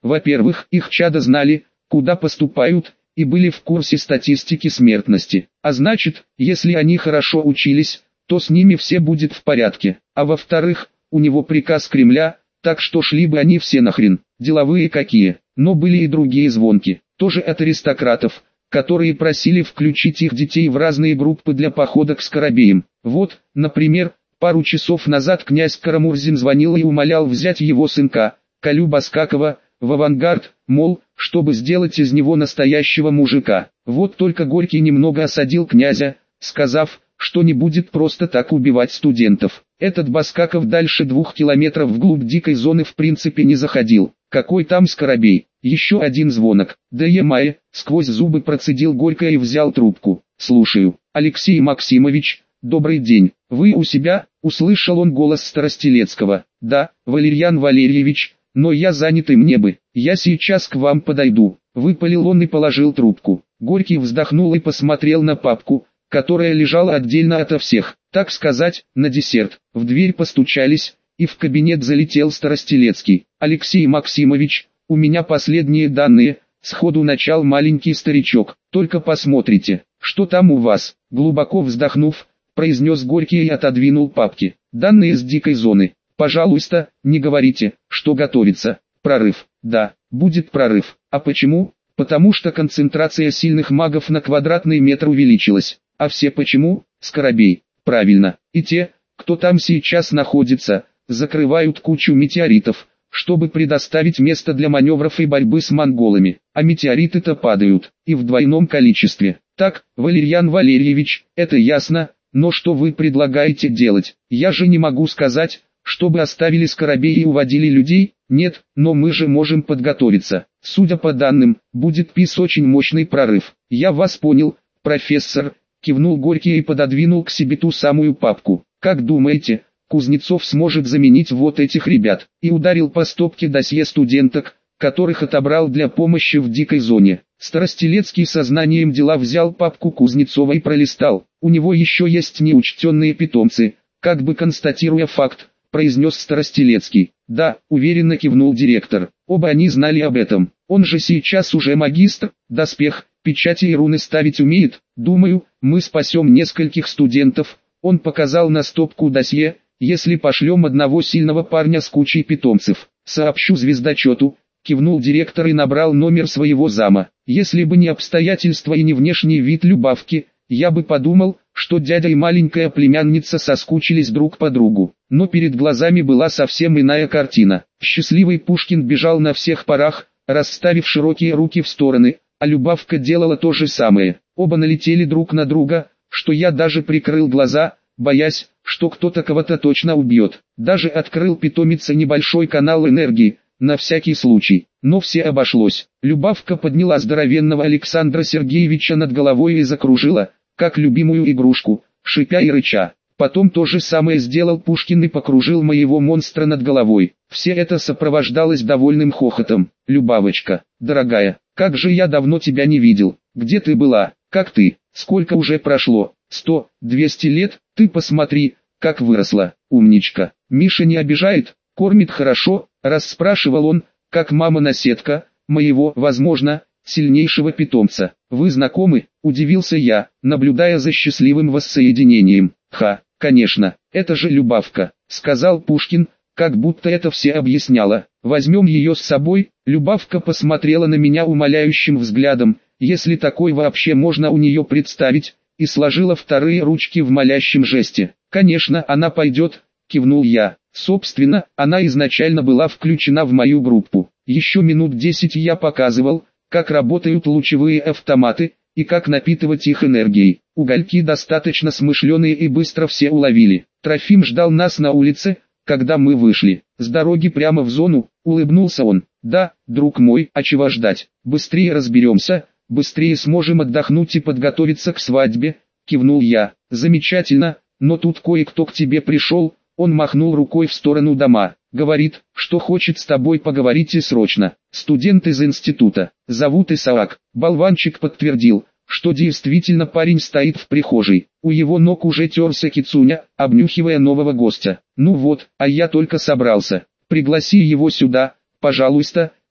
Во-первых, их чада знали, куда поступают, и были в курсе статистики смертности. А значит, если они хорошо учились, то с ними все будет в порядке. А во-вторых, у него приказ Кремля, так что шли бы они все нахрен, деловые какие. Но были и другие звонки, тоже от аристократов, которые просили включить их детей в разные группы для похода к скоробеям. Вот, например, пару часов назад князь Карамурзин звонил и умолял взять его сынка, Колю Баскакова, в авангард, мол, чтобы сделать из него настоящего мужика. Вот только Горький немного осадил князя, сказав, что не будет просто так убивать студентов. Этот Баскаков дальше 2 километров вглубь дикой зоны в принципе не заходил. Какой там скоробей? Еще один звонок. Да е-мае, сквозь зубы процедил Горько и взял трубку. Слушаю. Алексей Максимович, добрый день. Вы у себя? Услышал он голос Старостелецкого. Да, Валерьян Валерьевич, но я занят и мне бы. Я сейчас к вам подойду. Выпалил он и положил трубку. Горький вздохнул и посмотрел на папку, которая лежала отдельно ото всех, так сказать, на десерт. В дверь постучались, и в кабинет залетел Старостелецкий. Алексей Максимович, у меня последние данные, сходу начал маленький старичок. Только посмотрите, что там у вас. Глубоко вздохнув, произнес Горький и отодвинул папки. Данные с дикой зоны. Пожалуйста, не говорите, что готовится. Прорыв. Да, будет прорыв. А почему? Потому что концентрация сильных магов на квадратный метр увеличилась. А все почему? Скоробей. Правильно. И те, кто там сейчас находится, закрывают кучу метеоритов, чтобы предоставить место для маневров и борьбы с монголами. А метеориты-то падают, и в двойном количестве. Так, Валерьян Валерьевич, это ясно, но что вы предлагаете делать? Я же не могу сказать, чтобы оставили скоробей и уводили людей. Нет, но мы же можем подготовиться. Судя по данным, будет очень мощный прорыв. Я вас понял, профессор, кивнул Горький и пододвинул к себе ту самую папку. Как думаете, Кузнецов сможет заменить вот этих ребят? И ударил по стопке досье студенток, которых отобрал для помощи в дикой зоне. Старостелецкий сознанием дела взял папку Кузнецова и пролистал. У него еще есть неучтенные питомцы, как бы констатируя факт, произнес Старостелецкий. Да, уверенно кивнул директор. Оба они знали об этом. Он же сейчас уже магистр, доспех, печати и руны ставить умеет. Думаю, мы спасем нескольких студентов. Он показал на стопку досье, если пошлем одного сильного парня с кучей питомцев. Сообщу звездочету, кивнул директор и набрал номер своего зама. Если бы не обстоятельства и не внешний вид Любавки, я бы подумал, что дядя и маленькая племянница соскучились друг по другу. Но перед глазами была совсем иная картина. Счастливый Пушкин бежал на всех парах, расставив широкие руки в стороны, а Любавка делала то же самое. Оба налетели друг на друга, что я даже прикрыл глаза, боясь, что кто-то кого-то точно убьет. Даже открыл питомице небольшой канал энергии, на всякий случай. Но все обошлось. Любавка подняла здоровенного Александра Сергеевича над головой и закружила, как любимую игрушку, шипя и рыча. Потом то же самое сделал Пушкин и покружил моего монстра над головой. Все это сопровождалось довольным хохотом. Любавочка, дорогая, как же я давно тебя не видел. Где ты была? Как ты? Сколько уже прошло? 100, 200 лет? Ты посмотри, как выросла. Умничка. Миша не обижает? Кормит хорошо? Расспрашивал он, как мама-наседка, моего, возможно, сильнейшего питомца. Вы знакомы? Удивился я, наблюдая за счастливым воссоединением. Ха, конечно, это же Любавка, сказал Пушкин, как будто это все объясняло. Возьмем ее с собой. Любавка посмотрела на меня умоляющим взглядом, если такой вообще можно у нее представить, и сложила вторые ручки в молящем жесте. Конечно, она пойдет, кивнул я. Собственно, она изначально была включена в мою группу. Еще минут 10 я показывал, как работают лучевые автоматы, и как напитывать их энергией. Угольки достаточно смышленые и быстро все уловили. Трофим ждал нас на улице, когда мы вышли. С дороги прямо в зону, улыбнулся он. Да, друг мой, а чего ждать? Быстрее разберемся, быстрее сможем отдохнуть и подготовиться к свадьбе, кивнул я. Замечательно, но тут кое-кто к тебе пришел. Он махнул рукой в сторону дома. Говорит, что хочет с тобой поговорить и срочно. Студент из института. Зовут Исаак. Болванчик подтвердил, что действительно парень стоит в прихожей. У его ног уже терся Кицуня, обнюхивая нового гостя. Ну вот, а я только собрался. Пригласи его сюда, пожалуйста,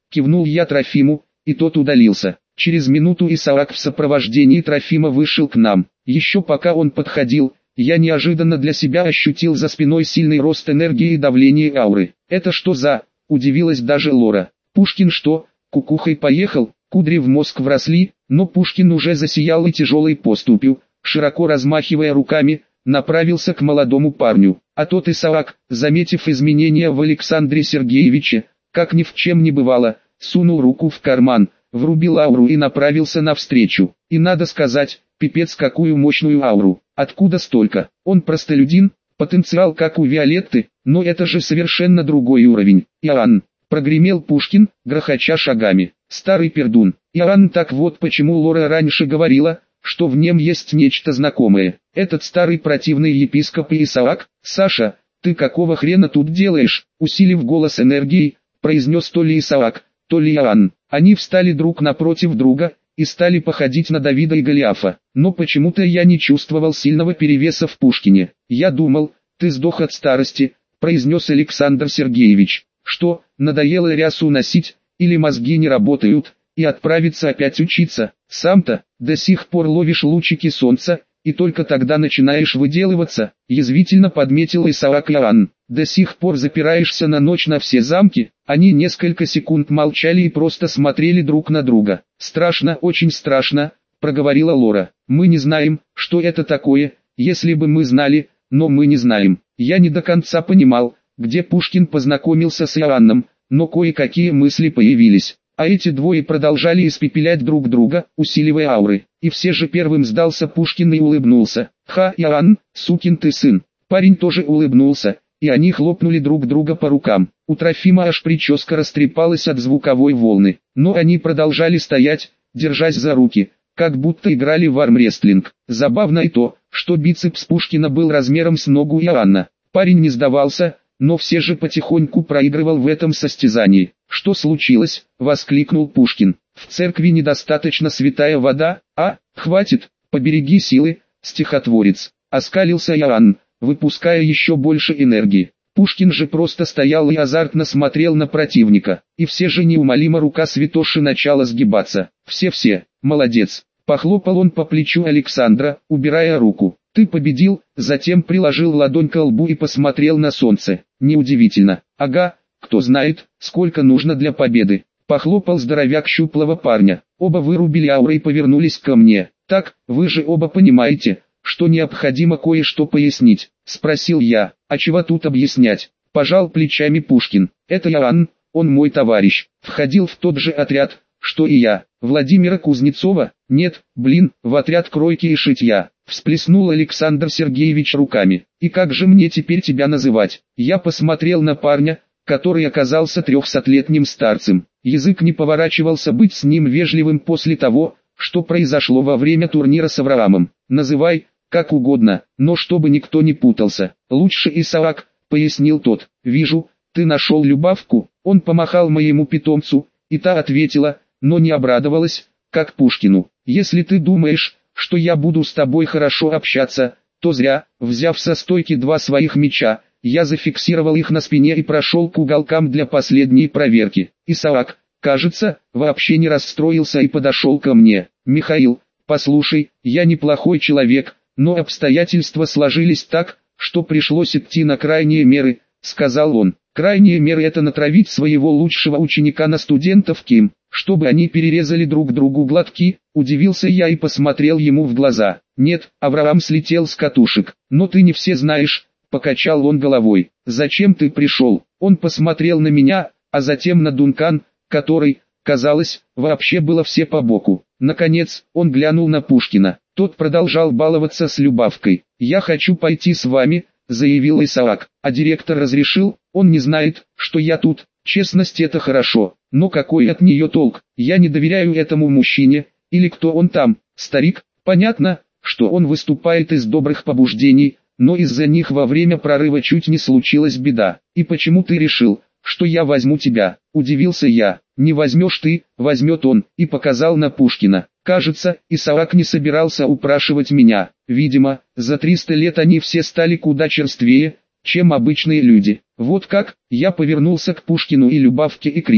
кивнул я Трофиму, и тот удалился. Через минуту Исаак в сопровождении Трофима вышел к нам. Еще пока он подходил, я неожиданно для себя ощутил за спиной сильный рост энергии и давление ауры. «Это что за...» – удивилась даже Лора. «Пушкин что, кукухой поехал?» Кудри в мозг вросли, но Пушкин уже засиял и тяжелой поступью, широко размахивая руками, направился к молодому парню. А тот Исаак, заметив изменения в Александре Сергеевиче, как ни в чем не бывало, сунул руку в карман, врубил ауру и направился навстречу. И надо сказать, пипец какую мощную ауру. Откуда столько? Он простолюдин, потенциал как у Виолетты, но это же совершенно другой уровень. Иоанн, прогремел Пушкин, грохоча шагами. Старый пердун. Иоанн, так вот почему Лора раньше говорила, что в нем есть нечто знакомое. Этот старый противный епископ и Исаак. «Саша, ты какого хрена тут делаешь?» Усилив голос энергией, произнес то ли Исаак, то ли Иоанн. Они встали друг напротив друга и стали походить на Давида и Голиафа. Но почему-то я не чувствовал сильного перевеса в Пушкине. «Я думал, ты сдох от старости», произнес Александр Сергеевич. «Что, надоело рясу носить, или мозги не работают, и отправиться опять учиться? Сам-то до сих пор ловишь лучики солнца, и только тогда начинаешь выделываться», язвительно подметил Исаак Иоанн. «До сих пор запираешься на ночь на все замки». Они несколько секунд молчали и просто смотрели друг на друга. «Страшно, очень страшно», проговорила Лора. «Мы не знаем, что это такое, если бы мы знали, но мы не знаем». Я не до конца понимал, где Пушкин познакомился с Иоанном, но кое-какие мысли появились. А эти двое продолжали испепелять друг друга, усиливая ауры. И все же первым сдался Пушкин и улыбнулся. «Ха, Иоанн, сукин ты сын». Парень тоже улыбнулся, и они хлопнули друг друга по рукам. У Трофима аж прическа растрепалась от звуковой волны. Но они продолжали стоять, держась за руки, как будто играли в армрестлинг. Забавно и то, что бицепс Пушкина был размером с ногу Иоанна. Парень не сдавался, но все же потихоньку проигрывал в этом состязании. «Что случилось?» – воскликнул Пушкин. «В церкви недостаточно святая вода, а? Хватит, побереги силы, стихотворец». Оскалился Иоанн, выпуская еще больше энергии. Пушкин же просто стоял и азартно смотрел на противника. И все же неумолимо рука святоши начала сгибаться. «Все-все, молодец!» – похлопал он по плечу Александра, убирая руку. «Ты победил», затем приложил ладонь к лбу и посмотрел на солнце. «Неудивительно. Ага, кто знает, сколько нужно для победы». Похлопал здоровяк щуплого парня. Оба вырубили ауры и повернулись ко мне. «Так, вы же оба понимаете, что необходимо кое-что пояснить?» – спросил я. «А чего тут объяснять?» – пожал плечами Пушкин. «Это Иоанн, он мой товарищ. Входил в тот же отряд, что и я. Владимира Кузнецова? Нет, блин, в отряд кройки и шитья». Всплеснул Александр Сергеевич руками. «И как же мне теперь тебя называть?» Я посмотрел на парня, который оказался 300-летним старцем. Язык не поворачивался быть с ним вежливым после того, что произошло во время турнира с Авраамом. «Называй, как угодно, но чтобы никто не путался. Лучше Исаак», пояснил тот. «Вижу, ты нашел Любавку». Он помахал моему питомцу, и та ответила, но не обрадовалась, как Пушкину. «Если ты думаешь, что я буду с тобой хорошо общаться, то зря». Взяв со стойки два своих меча, я зафиксировал их на спине и прошел к уголкам для последней проверки. Исаак, кажется, вообще не расстроился и подошел ко мне. «Михаил, послушай, я неплохой человек, но обстоятельства сложились так, что пришлось идти на крайние меры», сказал он. «Крайние меры — это натравить своего лучшего ученика на студентов Ким, чтобы они перерезали друг другу глотки». Удивился я и посмотрел ему в глаза. «Нет, Авраам слетел с катушек, но ты не все знаешь», покачал он головой. «Зачем ты пришел?» Он посмотрел на меня, а затем на Дункан, который, казалось, вообще было все по боку. Наконец, он глянул на Пушкина. Тот продолжал баловаться с Любавкой. «Я хочу пойти с вами», заявил Исаак. «А директор разрешил? Он не знает, что я тут». «Честность — это хорошо, но какой от нее толк? Я не доверяю этому мужчине, или кто он там, старик. Понятно, что он выступает из добрых побуждений, но из-за них во время прорыва чуть не случилась беда. И почему ты решил, что я возьму тебя?» Удивился я. «Не возьмешь ты, возьмет он», и показал на Пушкина. Кажется, Исаак не собирался упрашивать меня. Видимо, за 300 лет они все стали куда черствее, чем обычные люди. «Вот как?» Я повернулся к Пушкину и Любавке и крикнул.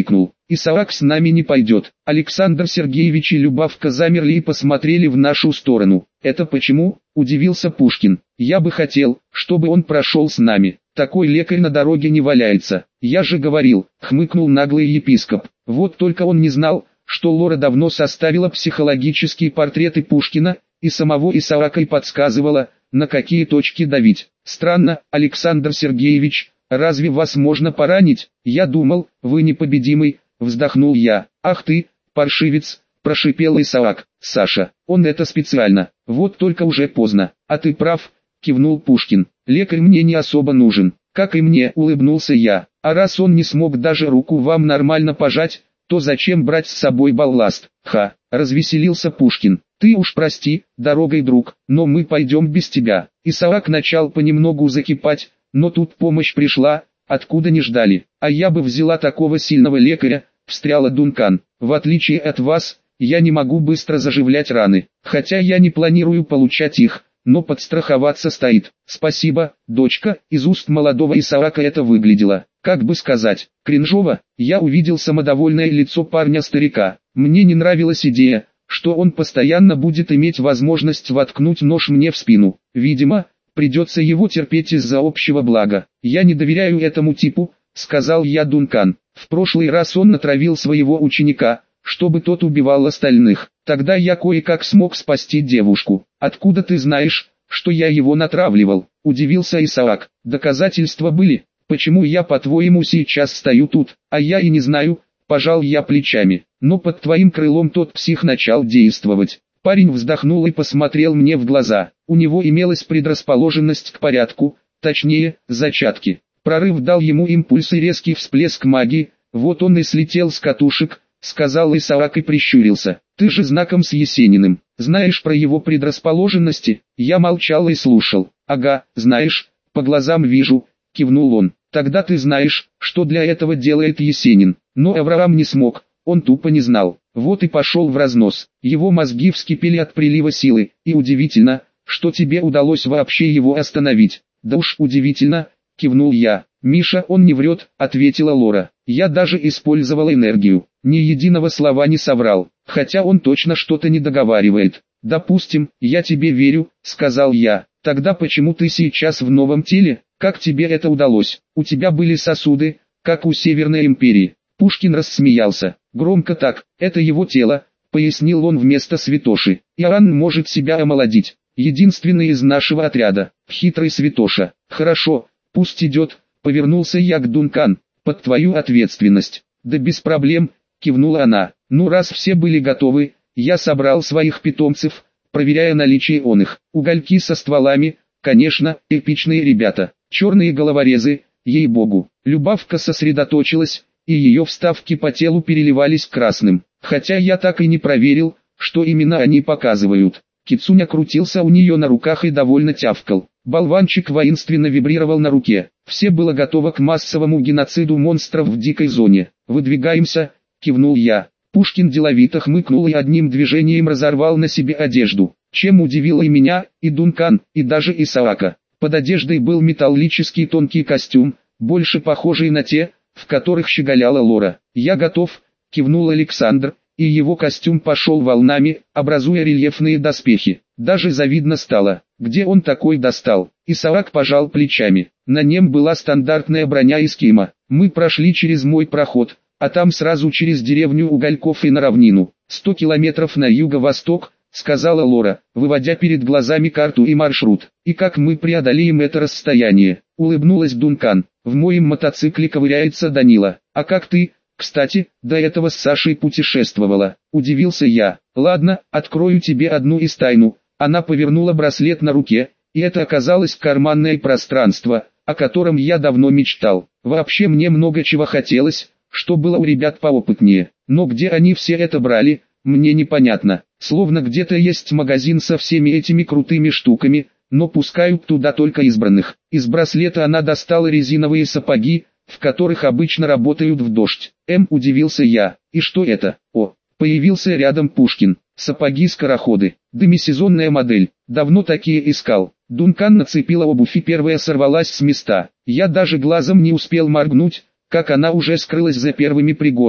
Исаак с нами не пойдет. Александр Сергеевич и Любавка замерли и посмотрели в нашу сторону. Это почему? Удивился Пушкин. Я бы хотел, чтобы он прошел с нами. Такой лекарь на дороге не валяется. Я же говорил, хмыкнул наглый епископ. Вот только он не знал, что Лора давно составила психологические портреты Пушкина, и самого Исаака и подсказывала, на какие точки давить. Странно, Александр Сергеевич, разве вас можно поранить? Я думал, вы непобедимый, вздохнул я. Ах ты, паршивец, прошипел Исаак. Саша, он это специально, вот только уже поздно. А ты прав, кивнул Пушкин. Лекарь мне не особо нужен, как и мне, улыбнулся я. А раз он не смог даже руку вам нормально пожать, то зачем брать с собой балласт? Ха, развеселился Пушкин. Ты уж прости, дорогой друг, но мы пойдем без тебя. Исаак начал понемногу закипать, но тут помощь пришла, откуда не ждали. А я бы взяла такого сильного лекаря, встряла Дункан. В отличие от вас, я не могу быстро заживлять раны, хотя я не планирую получать их, но подстраховаться стоит. Спасибо, дочка, из уст молодого Исаака это выглядело, как бы сказать, кринжово. Я увидел самодовольное лицо парня-старика. Мне не нравилась идея, что он постоянно будет иметь возможность воткнуть нож мне в спину. Видимо, придется его терпеть из-за общего блага. Я не доверяю этому типу, сказал я Дункан. В прошлый раз он натравил своего ученика, чтобы тот убивал остальных. Тогда я кое-как смог спасти девушку. Откуда ты знаешь, что я его натравливал? Удивился Исаак. Доказательства были. Почему я, по-твоему, сейчас стою тут? А я и не знаю, пожал я плечами. Но под твоим крылом тот псих начал действовать. Парень вздохнул и посмотрел мне в глаза. У него имелась предрасположенность к порядку, точнее, зачатки. Прорыв дал ему импульс и резкий всплеск магии, вот он и слетел с катушек, сказал Исаак и прищурился. Ты же знаком с Есениным, знаешь про его предрасположенности? Я молчал и слушал. Ага, знаешь, по глазам вижу, кивнул он. Тогда ты знаешь, что для этого делает Есенин. Но Авраам не смог, он тупо не знал. Вот и пошел в разнос. Его мозги вскипели от прилива силы, и удивительно, что тебе удалось вообще его остановить. Да уж удивительно, кивнул я. Миша, он не врет, ответила Лора. Я даже использовал энергию. Ни единого слова не соврал, хотя он точно что-то не договаривает. Допустим, я тебе верю, сказал я. Тогда почему ты сейчас в новом теле? Как тебе это удалось? У тебя были сосуды, как у Северной империи. Пушкин рассмеялся. Громко так, это его тело, пояснил он вместо святоши. Иоанн может себя омолодить. Единственный из нашего отряда. Хитрый святоша. Хорошо, пусть идет, повернулся я к Дункан. Под твою ответственность. Да без проблем, кивнула она. Ну раз все были готовы, я собрал своих питомцев, проверяя наличие их. Угольки со стволами, конечно, эпичные ребята. Черные головорезы, ей-богу. Любавка сосредоточилась, и ее вставки по телу переливались красным. Хотя я так и не проверил, что именно они показывают. Кицуня крутился у нее на руках и довольно тявкал. Болванчик воинственно вибрировал на руке. Все было готово к массовому геноциду монстров в дикой зоне. «Выдвигаемся», — кивнул я. Пушкин деловито хмыкнул и одним движением разорвал на себе одежду, чем удивило и меня, и Дункан, и даже Исаака. Под одеждой был металлический тонкий костюм, больше похожий на те, в которых щеголяла Лора. «Я готов», — кивнул Александр, и его костюм пошел волнами, образуя рельефные доспехи. Даже завидно стало, где он такой достал. Исаак пожал плечами. На нем была стандартная броня из кима. Мы прошли через мой проход, а там сразу через деревню Угольков и на равнину. 100 километров на юго-восток, сказала Лора, выводя перед глазами карту и маршрут. И как мы преодолеем это расстояние? Улыбнулась Дункан. В моем мотоцикле ковыряется Данила. А как ты? Кстати, до этого с Сашей путешествовала. Удивился я. Ладно, открою тебе одну из тайну. Она повернула браслет на руке, и это оказалось карманное пространство, о котором я давно мечтал. Вообще мне много чего хотелось, что было у ребят поопытнее. Но где они все это брали, мне непонятно. Словно где-то есть магазин со всеми этими крутыми штуками, но пускают туда только избранных. Из браслета она достала резиновые сапоги, в которых обычно работают в дождь. Удивился я. И что это? О, появился рядом Пушкин. Сапоги-скороходы. Демисезонная модель. Давно такие искал. Дункан нацепила обувь и первая сорвалась с места. Я даже глазом не успел моргнуть, как она уже скрылась за первыми пригорками.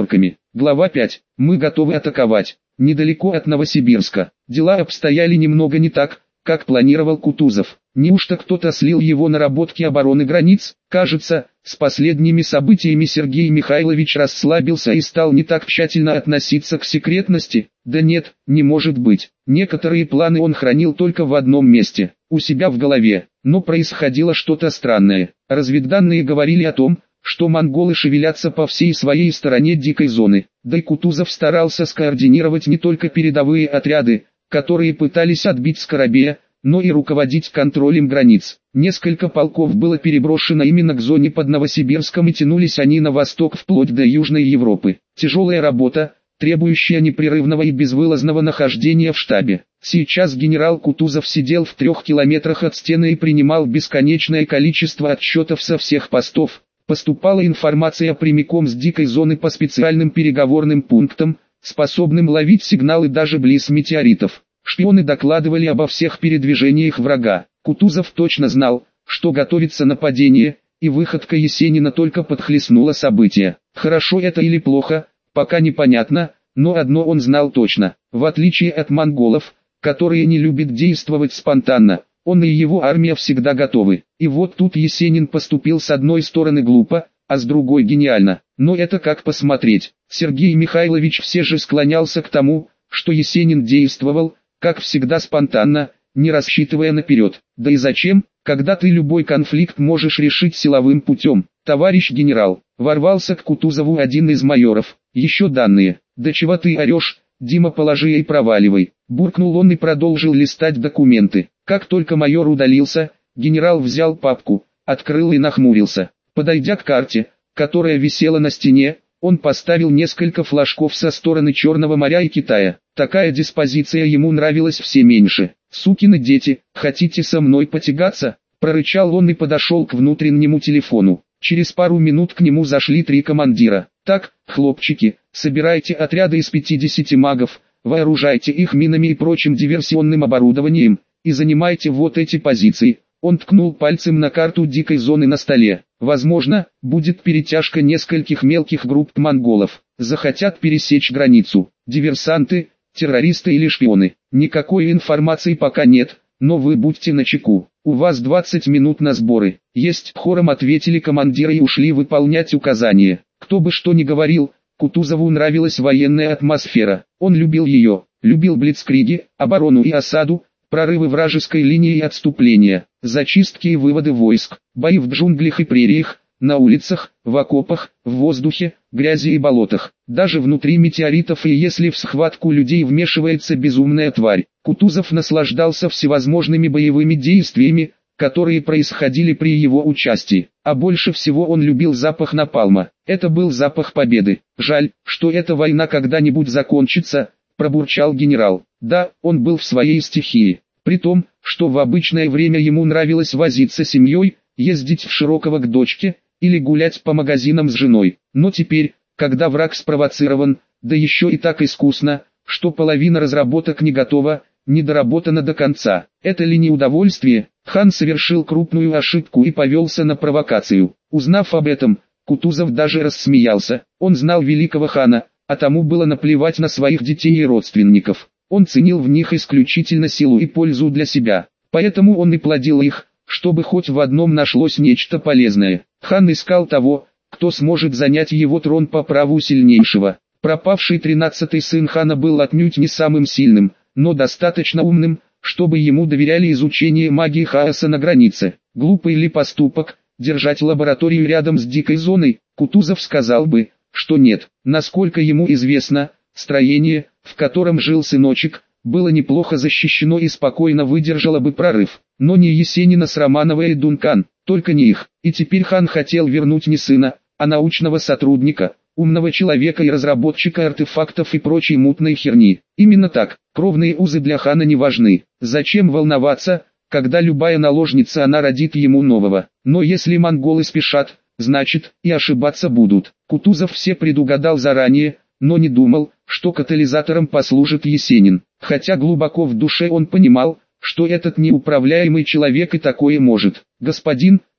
Глава 5. Мы готовы атаковать. Недалеко от Новосибирска. Дела обстояли немного не так, как планировал Кутузов. Неужто кто-то слил его наработки обороны границ? Кажется, с последними событиями Сергей Михайлович расслабился и стал не так тщательно относиться к секретности. Да нет, не может быть. Некоторые планы он хранил только в одном месте, у себя в голове. Но происходило что-то странное. Разведданные говорили о том, что монголы шевелятся по всей своей стороне дикой зоны. Да и Кутузов старался скоординировать не только передовые отряды, которые пытались отбить Скоробея, но и руководить контролем границ. Несколько полков было переброшено именно к зоне под Новосибирском, и тянулись они на восток вплоть до Южной Европы. Тяжелая работа, требующая непрерывного и безвылазного нахождения в штабе. Сейчас генерал Кутузов сидел в 3 километрах от стены и принимал бесконечное количество отчетов со всех постов. Поступала информация прямиком с дикой зоны по специальным переговорным пунктам, способным ловить сигналы даже близ метеоритов. Шпионы докладывали обо всех передвижениях врага. Кутузов точно знал, что готовится нападение, и выходка Есенина только подхлестнула события. Хорошо это или плохо, пока непонятно, но одно он знал точно. В отличие от монголов, которые не любят действовать спонтанно, он и его армия всегда готовы. И вот тут Есенин поступил с одной стороны глупо, а с другой гениально. Но это как посмотреть. Сергей Михайлович все же склонялся к тому, что Есенин действовал, как всегда, спонтанно, не рассчитывая наперед. Да и зачем, когда ты любой конфликт можешь решить силовым путем? Товарищ генерал, ворвался к Кутузову один из майоров. Еще данные. Да чего ты орешь, Дима, положи и проваливай. Буркнул он и продолжил листать документы. Как только майор удалился, генерал взял папку, открыл и нахмурился. Подойдя к карте, которая висела на стене, он поставил несколько флажков со стороны Черного моря и Китая. Такая диспозиция ему нравилась все меньше. «Сукины дети, хотите со мной потягаться?» – прорычал он и подошел к внутреннему телефону. Через пару минут к нему зашли 3 командира. «Так, хлопчики, собирайте отряды из 50 магов, вооружайте их минами и прочим диверсионным оборудованием, и занимайте вот эти позиции». Он ткнул пальцем на карту дикой зоны на столе. Возможно, будет перетяжка нескольких мелких групп монголов. Захотят пересечь границу. Диверсанты, террористы или шпионы. Никакой информации пока нет, но вы будьте начеку. У вас 20 минут на сборы. Есть, хором ответили командиры и ушли выполнять указания. Кто бы что ни говорил, Кутузову нравилась военная атмосфера. Он любил ее, любил блицкриги, оборону и осаду, прорывы вражеской линии и отступления, зачистки и выводы войск, бои в джунглях и прериях, на улицах, в окопах, в воздухе, грязи и болотах, даже внутри метеоритов, и если в схватку людей вмешивается безумная тварь. Кутузов наслаждался всевозможными боевыми действиями, которые происходили при его участии, а больше всего он любил запах напалма. Это был запах победы. Жаль, что эта война когда-нибудь закончится, пробурчал генерал. Да, он был в своей стихии, при том, что в обычное время ему нравилось возиться с семьей, ездить в Широково к дочке, или гулять по магазинам с женой. Но теперь, когда враг спровоцирован, да еще и так искусно, что половина разработок не готова, не доработана до конца. Это ли не удовольствие? Хан совершил крупную ошибку и повелся на провокацию. Узнав об этом, Кутузов даже рассмеялся. Он знал великого хана, а тому было наплевать на своих детей и родственников. Он ценил в них исключительно силу и пользу для себя. Поэтому он и плодил их, чтобы хоть в одном нашлось нечто полезное. Хан искал того, кто сможет занять его трон по праву сильнейшего. Пропавший 13-й сын хана был отнюдь не самым сильным, но достаточно умным, чтобы ему доверяли изучение магии хаоса на границе. Глупый ли поступок, держать лабораторию рядом с дикой зоной? Кутузов сказал бы, что нет. Насколько ему известно, строение, в котором жил сыночек, было неплохо защищено и спокойно выдержало бы прорыв. Но не Есенина с Романовой и Дункан, только не их. И теперь хан хотел вернуть не сына, а научного сотрудника, умного человека и разработчика артефактов и прочей мутной херни. Именно так, кровные узы для хана не важны. Зачем волноваться, когда любая наложница она родит ему нового? Но если монголы спешат, значит, и ошибаться будут. Кутузов все предугадал заранее, но не думал, что катализатором послужит Есенин. Хотя глубоко в душе он понимал, что этот неуправляемый человек и такое может. «Господин»,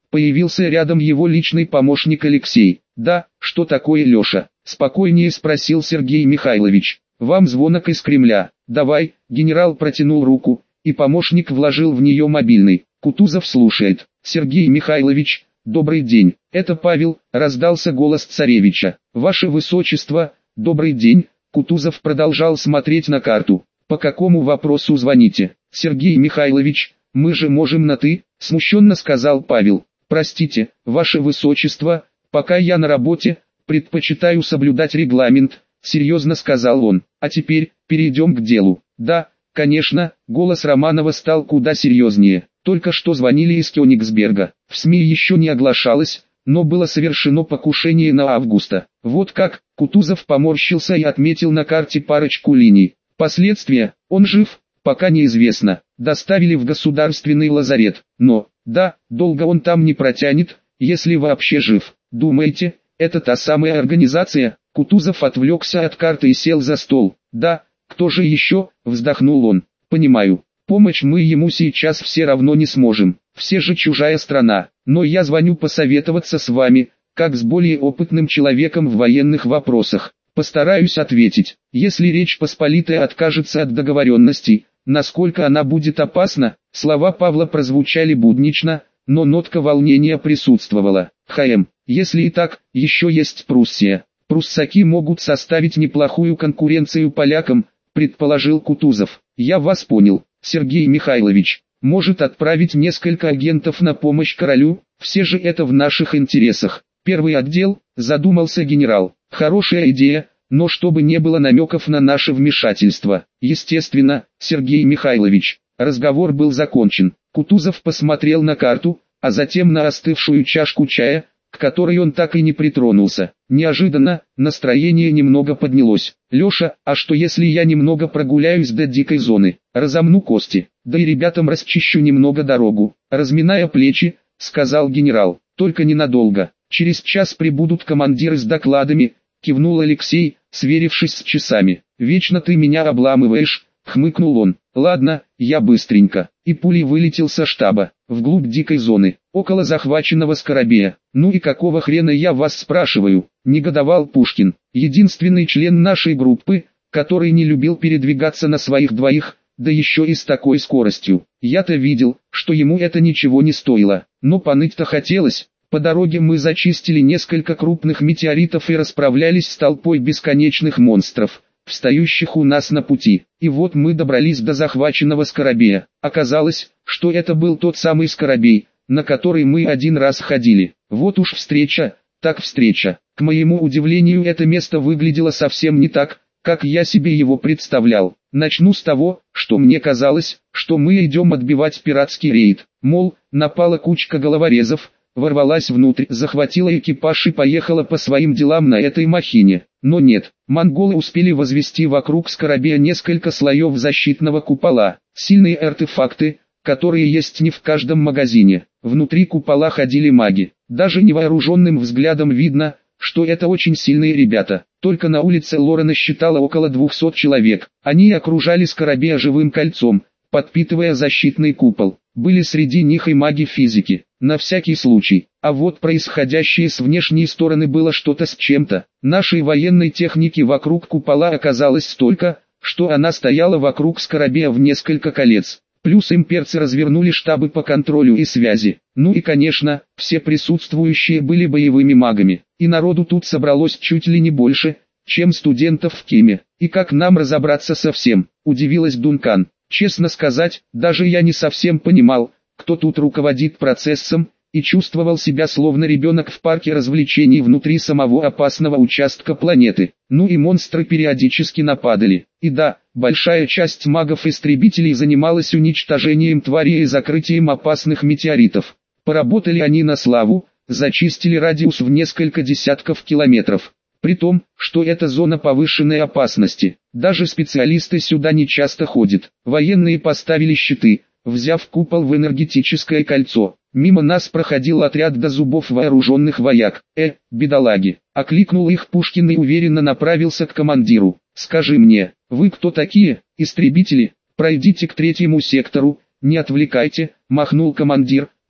Появился рядом его личный помощник Алексей. «Да, что такое, Леша?» – спокойнее спросил Сергей Михайлович. «Вам звонок из Кремля. Давай». Генерал протянул руку, и помощник вложил в нее мобильный. Кутузов слушает. «Сергей Михайлович, добрый день. Это Павел», – раздался голос царевича. «Ваше Высочество, добрый день». Кутузов продолжал смотреть на карту. «По какому вопросу звоните?» «Сергей Михайлович, мы же можем на «ты», – смущенно сказал Павел. «Простите, Ваше Высочество, пока я на работе, предпочитаю соблюдать регламент», – серьезно сказал он. «А теперь, перейдем к делу». «Да, конечно», – голос Романова стал куда серьезнее. «Только что звонили из Кёнигсберга. В СМИ еще не оглашалось, но было совершено покушение на Августа». «Вот как?» – Кутузов поморщился и отметил на карте парочку линий. «Последствия, он жив?» «Пока неизвестно. Доставили в государственный лазарет. Но, да, долго он там не протянет, если вообще жив. Думаете, это та самая организация?» Кутузов отвлекся от карты и сел за стол. «Да, кто же еще?» – вздохнул он. «Понимаю. Помочь мы ему сейчас все равно не сможем. Все же чужая страна. Но я звоню посоветоваться с вами, как с более опытным человеком в военных вопросах. Постараюсь ответить. Если Речь Посполитая откажется от договоренностей, насколько она будет опасна?» Слова Павла прозвучали буднично, но нотка волнения присутствовала. «ХМ, если и так, еще есть Пруссия. Пруссаки могут составить неплохую конкуренцию полякам», предположил Кутузов. «Я вас понял, Сергей Михайлович. Может отправить несколько агентов на помощь королю? Все же это в наших интересах». «Первый отдел», задумался генерал. «Хорошая идея, но чтобы не было намеков на наше вмешательство». «Естественно, Сергей Михайлович». Разговор был закончен. Кутузов посмотрел на карту, а затем на остывшую чашку чая, к которой он так и не притронулся. Неожиданно, настроение немного поднялось. «Леша, а что если я немного прогуляюсь до дикой зоны? Разомну кости, да и ребятам расчищу немного дорогу». «Разминая плечи», сказал генерал, — «только ненадолго. Через час прибудут командиры с докладами», кивнул Алексей, сверившись с часами. «Вечно ты меня обламываешь», хмыкнул он. «Ладно, я быстренько». И пулей вылетел со штаба, вглубь дикой зоны, около захваченного Скоробея. «Ну и какого хрена я вас спрашиваю?» негодовал Пушкин. Единственный член нашей группы, который не любил передвигаться на своих двоих, да еще и с такой скоростью. Я-то видел, что ему это ничего не стоило, но поныть-то хотелось. По дороге мы зачистили несколько крупных метеоритов и расправлялись с толпой бесконечных монстров, встающих у нас на пути. И вот мы добрались до захваченного Скоробея. Оказалось, что это был тот самый Скоробей, на который мы один раз ходили. Вот уж встреча, так встреча. К моему удивлению, это место выглядело совсем не так, как я себе его представлял. Начну с того, что мне казалось, что мы идем отбивать пиратский рейд. Мол, напала кучка головорезов, ворвалась внутрь, захватила экипаж и поехала по своим делам на этой махине. Но нет, монголы успели возвести вокруг Скоробея несколько слоев защитного купола. Сильные артефакты, которые есть не в каждом магазине. Внутри купола ходили маги. Даже невооруженным взглядом видно, что это очень сильные ребята. Только на улице Лора насчитала около 200 человек. Они окружали Скоробея живым кольцом, подпитывая защитный купол. Были среди них и маги физики, на всякий случай. А вот происходящее с внешней стороны было что-то с чем-то. Нашей военной техники вокруг купола оказалось столько, что она стояла вокруг Скоробея в несколько колец. Плюс имперцы развернули штабы по контролю и связи. Ну и конечно, все присутствующие были боевыми магами. И народу тут собралось чуть ли не больше, чем студентов в Киме. И как нам разобраться со всем, удивилась Дункан. Честно сказать, даже я не совсем понимал, кто тут руководит процессом, и чувствовал себя словно ребенок в парке развлечений внутри самого опасного участка планеты. Ну и монстры периодически нападали. И да, большая часть магов-истребителей занималась уничтожением тварей и закрытием опасных метеоритов. Поработали они на славу, зачистили радиус в несколько десятков километров. При том, что это зона повышенной опасности. Даже специалисты сюда не часто ходят. Военные поставили щиты, взяв купол в энергетическое кольцо. Мимо нас проходил отряд до зубов вооруженных вояк. Бедолаги. Окликнул их Пушкин и уверенно направился к командиру. «Скажи мне, вы кто такие, истребители? Пройдите к третьему сектору, не отвлекайте», махнул командир,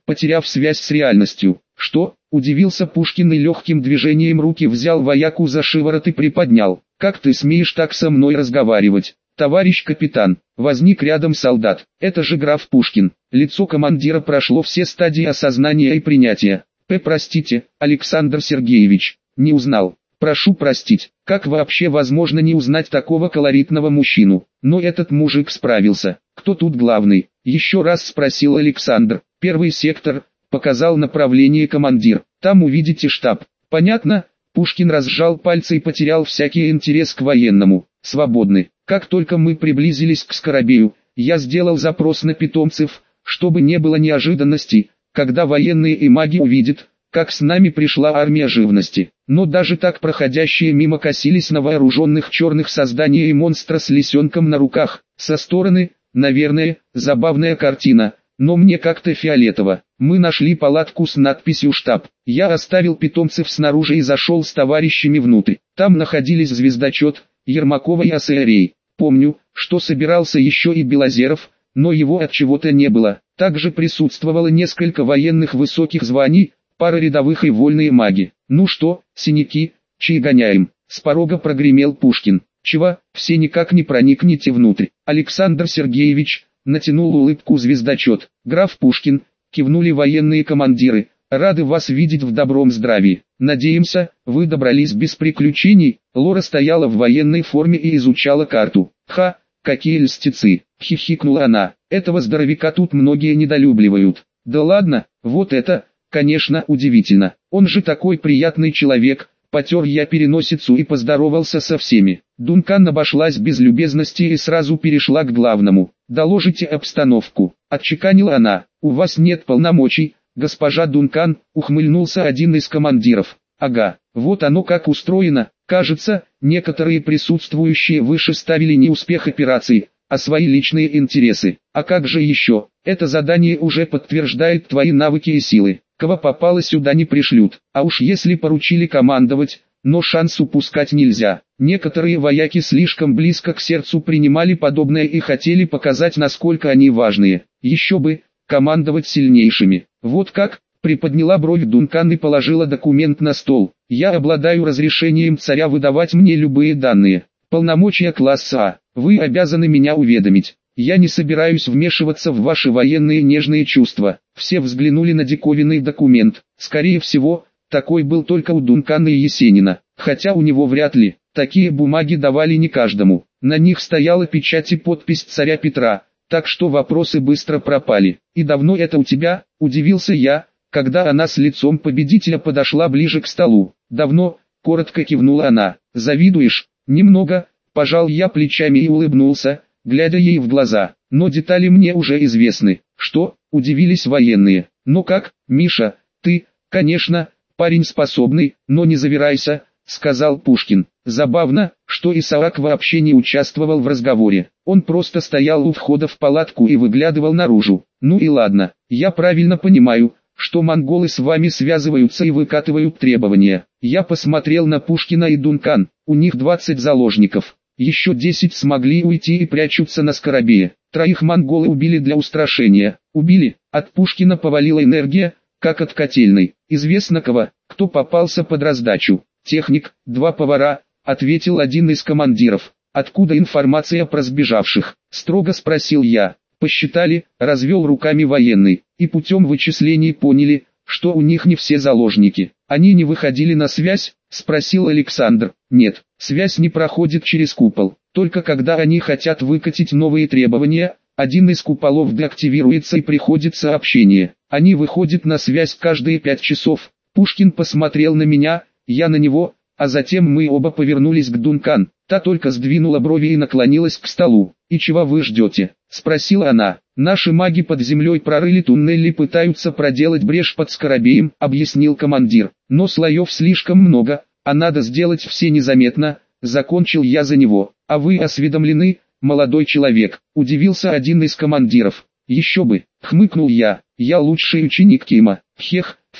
потеряв связь с реальностью. Что? Удивился Пушкин и легким движением руки взял вояку за шиворот и приподнял. Как ты смеешь так со мной разговаривать? Товарищ капитан, возник рядом солдат. Это же граф Пушкин. Лицо командира прошло все стадии осознания и принятия. Простите, Александр Сергеевич, не узнал. Прошу простить, как вообще возможно не узнать такого колоритного мужчину? Но этот мужик справился. Кто тут главный? Еще раз спросил Александр. Первый сектор, показал направление командир. Там увидите штаб. Понятно? Пушкин разжал пальцы и потерял всякий интерес к военному. Свободны. Как только мы приблизились к Скоробею, я сделал запрос на питомцев, чтобы не было неожиданностей, когда военные и маги увидят, как с нами пришла армия живности. Но даже так проходящие мимо косились на вооруженных черных созданий и монстра с лисенком на руках. Со стороны, наверное, забавная картина, но мне как-то фиолетово. Мы нашли палатку с надписью «Штаб». Я оставил питомцев снаружи и зашел с товарищами внутрь. Там находились Звездочет, Ермакова и Асеарей. Помню, что собирался еще и Белозеров, но его от чего-то не было. Также присутствовало несколько военных высоких званий, пара рядовых и вольные маги. Ну что, синяки, чьи гоняем? С порога прогремел Пушкин. Чего, все никак не проникнете внутрь? Александр Сергеевич, натянул улыбку Звездочет. Граф Пушкин, кивнули военные командиры. Рады вас видеть в добром здравии. Надеемся, вы добрались без приключений. Лора стояла в военной форме и изучала карту. Ха, какие льстецы, хихикнула она. Этого здоровяка тут многие недолюбливают. Да ладно, вот это, конечно, удивительно. Он же такой приятный человек. Потер я переносицу и поздоровался со всеми. Дункан обошлась без любезности и сразу перешла к главному. «Доложите обстановку», — отчеканила она. «У вас нет полномочий, госпожа Дункан», — ухмыльнулся один из командиров. «Ага, вот оно как устроено. Кажется, некоторые присутствующие выше ставили не успех операции, а свои личные интересы. А как же еще? Это задание уже подтверждает твои навыки и силы. Кого попало сюда не пришлют, а уж если поручили командовать, но шанс упускать нельзя. Некоторые вояки слишком близко к сердцу принимали подобное и хотели показать, насколько они важные. Еще бы, командовать сильнейшими. Вот как, приподняла бровь Дункан и положила документ на стол. Я обладаю разрешением царя выдавать мне любые данные. Полномочия класса А. Вы обязаны меня уведомить. Я не собираюсь вмешиваться в ваши военные нежные чувства. Все взглянули на диковинный документ. Скорее всего, такой был только у Дункана и Есенина. Хотя у него вряд ли. Такие бумаги давали не каждому. На них стояла печать и подпись царя Петра. Так что вопросы быстро пропали. «И давно это у тебя?» – удивился я, когда она с лицом победителя подошла ближе к столу. «Давно», – коротко кивнула она. «Завидуешь?» «Немного», – пожал я плечами и улыбнулся, глядя ей в глаза. «Но детали мне уже известны». «Что?» – удивились военные. «Но как, Миша, ты, конечно, парень способный, но не завирайся», – сказал Пушкин. Забавно, что Исаак вообще не участвовал в разговоре. Он просто стоял у входа в палатку и выглядывал наружу. «Ну и ладно, я правильно понимаю, что монголы с вами связываются и выкатывают требования». Я посмотрел на Пушкина и Дункан. У них 20 заложников. Еще 10 смогли уйти и прячутся на Скоробее. 3 монголы убили для устрашения. Убили. От Пушкина повалила энергия, как от котельной. Известно кого, кто попался под раздачу. «Техник, 2 повара», — ответил один из командиров. «Откуда информация про сбежавших?» — строго спросил я. «Посчитали», — развел руками военный, и путем вычислений поняли, что у них не все заложники. «Они не выходили на связь?» — спросил Александр. «Нет, связь не проходит через купол. Только когда они хотят выкатить новые требования, один из куполов деактивируется и приходит сообщение. Они выходят на связь каждые 5 часов». Пушкин посмотрел на меня, я на него, а затем мы оба повернулись к Дункан. Та только сдвинула брови и наклонилась к столу. «И чего вы ждете?» — спросила она. «Наши маги под землей прорыли туннель и пытаются проделать брешь под Скоробеем», — объяснил командир. «Но слоев слишком много, а надо сделать все незаметно», — закончил я за него. «А вы осведомлены, молодой человек?» — удивился один из командиров. «Еще бы», — хмыкнул я. «Я лучший ученик Кима». «Хех», —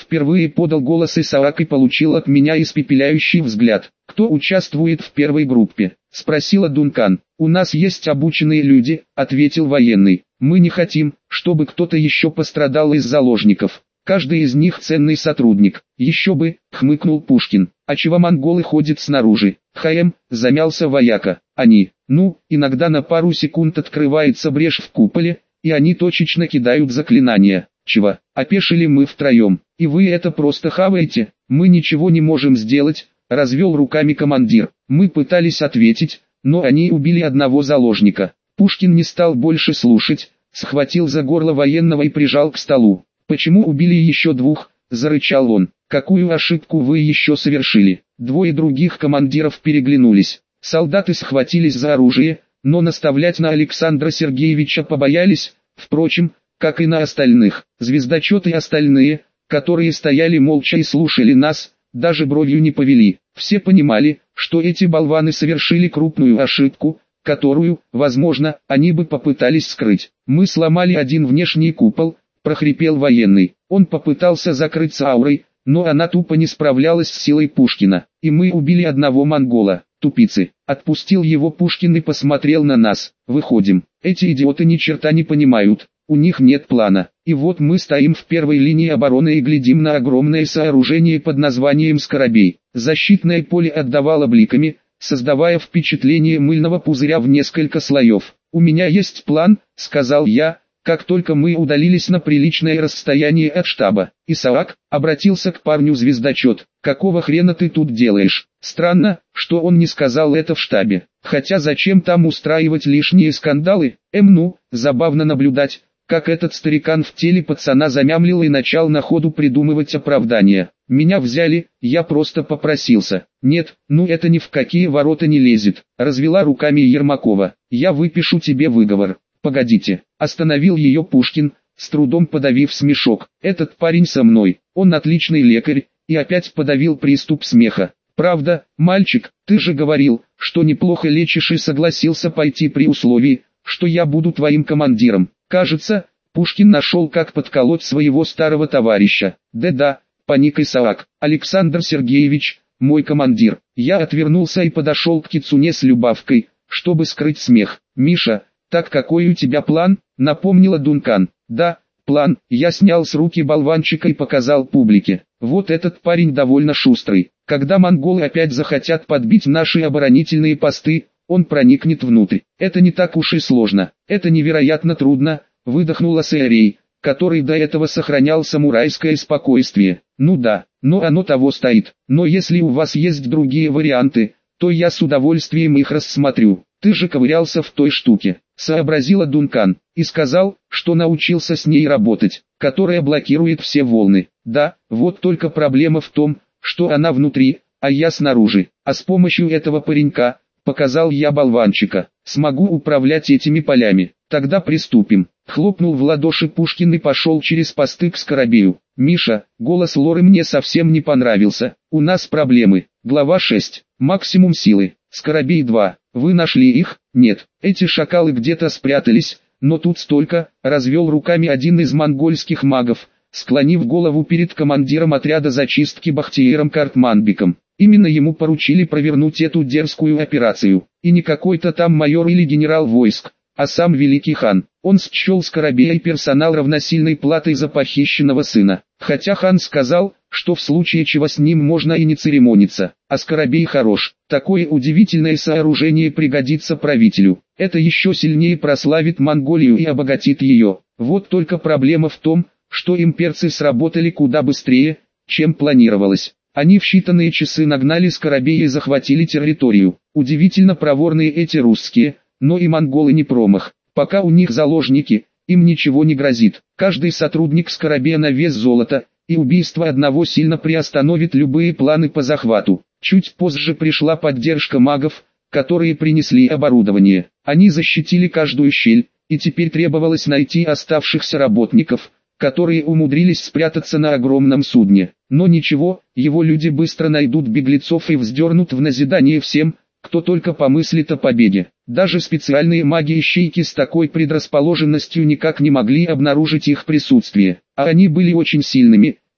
Впервые подал голос Исаак и получил от меня испепеляющий взгляд. «Кто участвует в первой группе?» — спросила Дункан. «У нас есть обученные люди», — ответил военный. «Мы не хотим, чтобы кто-то еще пострадал из заложников. Каждый из них ценный сотрудник». «Еще бы», — хмыкнул Пушкин. «А чего монголы ходят снаружи?» Замялся вояка. «Они, иногда на пару секунд открывается брешь в куполе, и они точечно кидают заклинания». «Чего?» — опешили мы втроем. «И вы это просто хаваете?» «Мы ничего не можем сделать», — развел руками командир. Мы пытались ответить, но они убили одного заложника. Пушкин не стал больше слушать, схватил за горло военного и прижал к столу. «Почему убили еще двух?» — зарычал он. «Какую ошибку вы еще совершили?» Двое других командиров переглянулись. Солдаты схватились за оружие, но наставлять на Александра Сергеевича побоялись, впрочем, как и на остальных. Звездочеты и остальные, которые стояли молча и слушали нас, даже бровью не повели. Все понимали, что эти болваны совершили крупную ошибку, которую, возможно, они бы попытались скрыть. «Мы сломали один внешний купол», — прохрипел военный. Он попытался закрыться аурой, но она тупо не справлялась с силой Пушкина. «И мы убили одного монгола, тупицы». Отпустил его Пушкин и посмотрел на нас. «Выходим. Эти идиоты ни черта не понимают. У них нет плана. И вот мы стоим в первой линии обороны и глядим на огромное сооружение под названием «Скоробей». Защитное поле отдавало бликами, создавая впечатление мыльного пузыря в несколько слоев. «У меня есть план», — сказал я, как только мы удалились на приличное расстояние от штаба. «Исаак», — обратился к парню звездочет, — «какого хрена ты тут делаешь?» Странно, что он не сказал это в штабе. Хотя зачем там устраивать лишние скандалы? Забавно наблюдать, как этот старикан в теле пацана замямлил и начал на ходу придумывать оправдания. «Меня взяли, я просто попросился». «Нет, это ни в какие ворота не лезет», — развела руками Ермакова. «Я выпишу тебе выговор». «Погодите», — остановил ее Пушкин, с трудом подавив смешок. «Этот парень со мной, он отличный лекарь», и опять подавил приступ смеха. «Правда, мальчик, ты же говорил, что неплохо лечишь и согласился пойти при условии, что я буду твоим командиром». Кажется, Пушкин нашел, как подколоть своего старого товарища. «Да-да», — паник Исаак. «Александр Сергеевич, мой командир». Я отвернулся и подошел к кицуне с Любавкой, чтобы скрыть смех. «Миша, так какой у тебя план?» — напомнила Дункан. «Да, план». Я снял с руки болванчика и показал публике. «Вот этот парень довольно шустрый. Когда монголы опять захотят подбить наши оборонительные посты, он проникнет внутрь. Это не так уж и сложно. Это невероятно трудно», — выдохнула Сэрей, который до этого сохранял самурайское спокойствие. «Ну да, но оно того стоит. Но если у вас есть другие варианты, то я с удовольствием их рассмотрю. Ты же ковырялся в той штуке», — сообразила Дункан, и сказал, что научился с ней работать, которая блокирует все волны. «Да, вот только проблема в том, что она внутри, а я снаружи. А с помощью этого паренька, показал я болванчика, смогу управлять этими полями. Тогда приступим». Хлопнул в ладоши Пушкин и пошел через посты к Скоробею. «Миша», голос Лоры мне совсем не понравился. «У нас проблемы». Глава 6. Максимум силы. Скоробей 2. Вы нашли их? Нет. Эти шакалы где-то спрятались, но тут столько, развел руками один из монгольских магов, склонив голову перед командиром отряда зачистки Бахтиером Картманбеком. Именно ему поручили провернуть эту дерзкую операцию. И не какой-то там майор или генерал войск, а сам великий хан. Он счел Скоробея и персонал равносильной платой за похищенного сына. Хотя хан сказал, что в случае чего с ним можно и не церемониться. А Скоробей хорош. Такое удивительное сооружение пригодится правителю. Это еще сильнее прославит Монголию и обогатит ее. Вот только проблема в том, что имперцы сработали куда быстрее, чем планировалось. Они в считанные часы нагнали Скоробея и захватили территорию. Удивительно проворные эти русские, но и монголы не промах. Пока у них заложники, им ничего не грозит. Каждый сотрудник Скоробея на вес золота, и убийство одного сильно приостановит любые планы по захвату. Чуть позже пришла поддержка магов, которые принесли оборудование. Они защитили каждую щель, и теперь требовалось найти оставшихся работников, которые умудрились спрятаться на огромном судне. Но ничего, его люди быстро найдут беглецов и вздернут в назидание всем, кто только помыслит о побеге. Даже специальные маги-ищейки с такой предрасположенностью никак не могли обнаружить их присутствие. А они были очень сильными,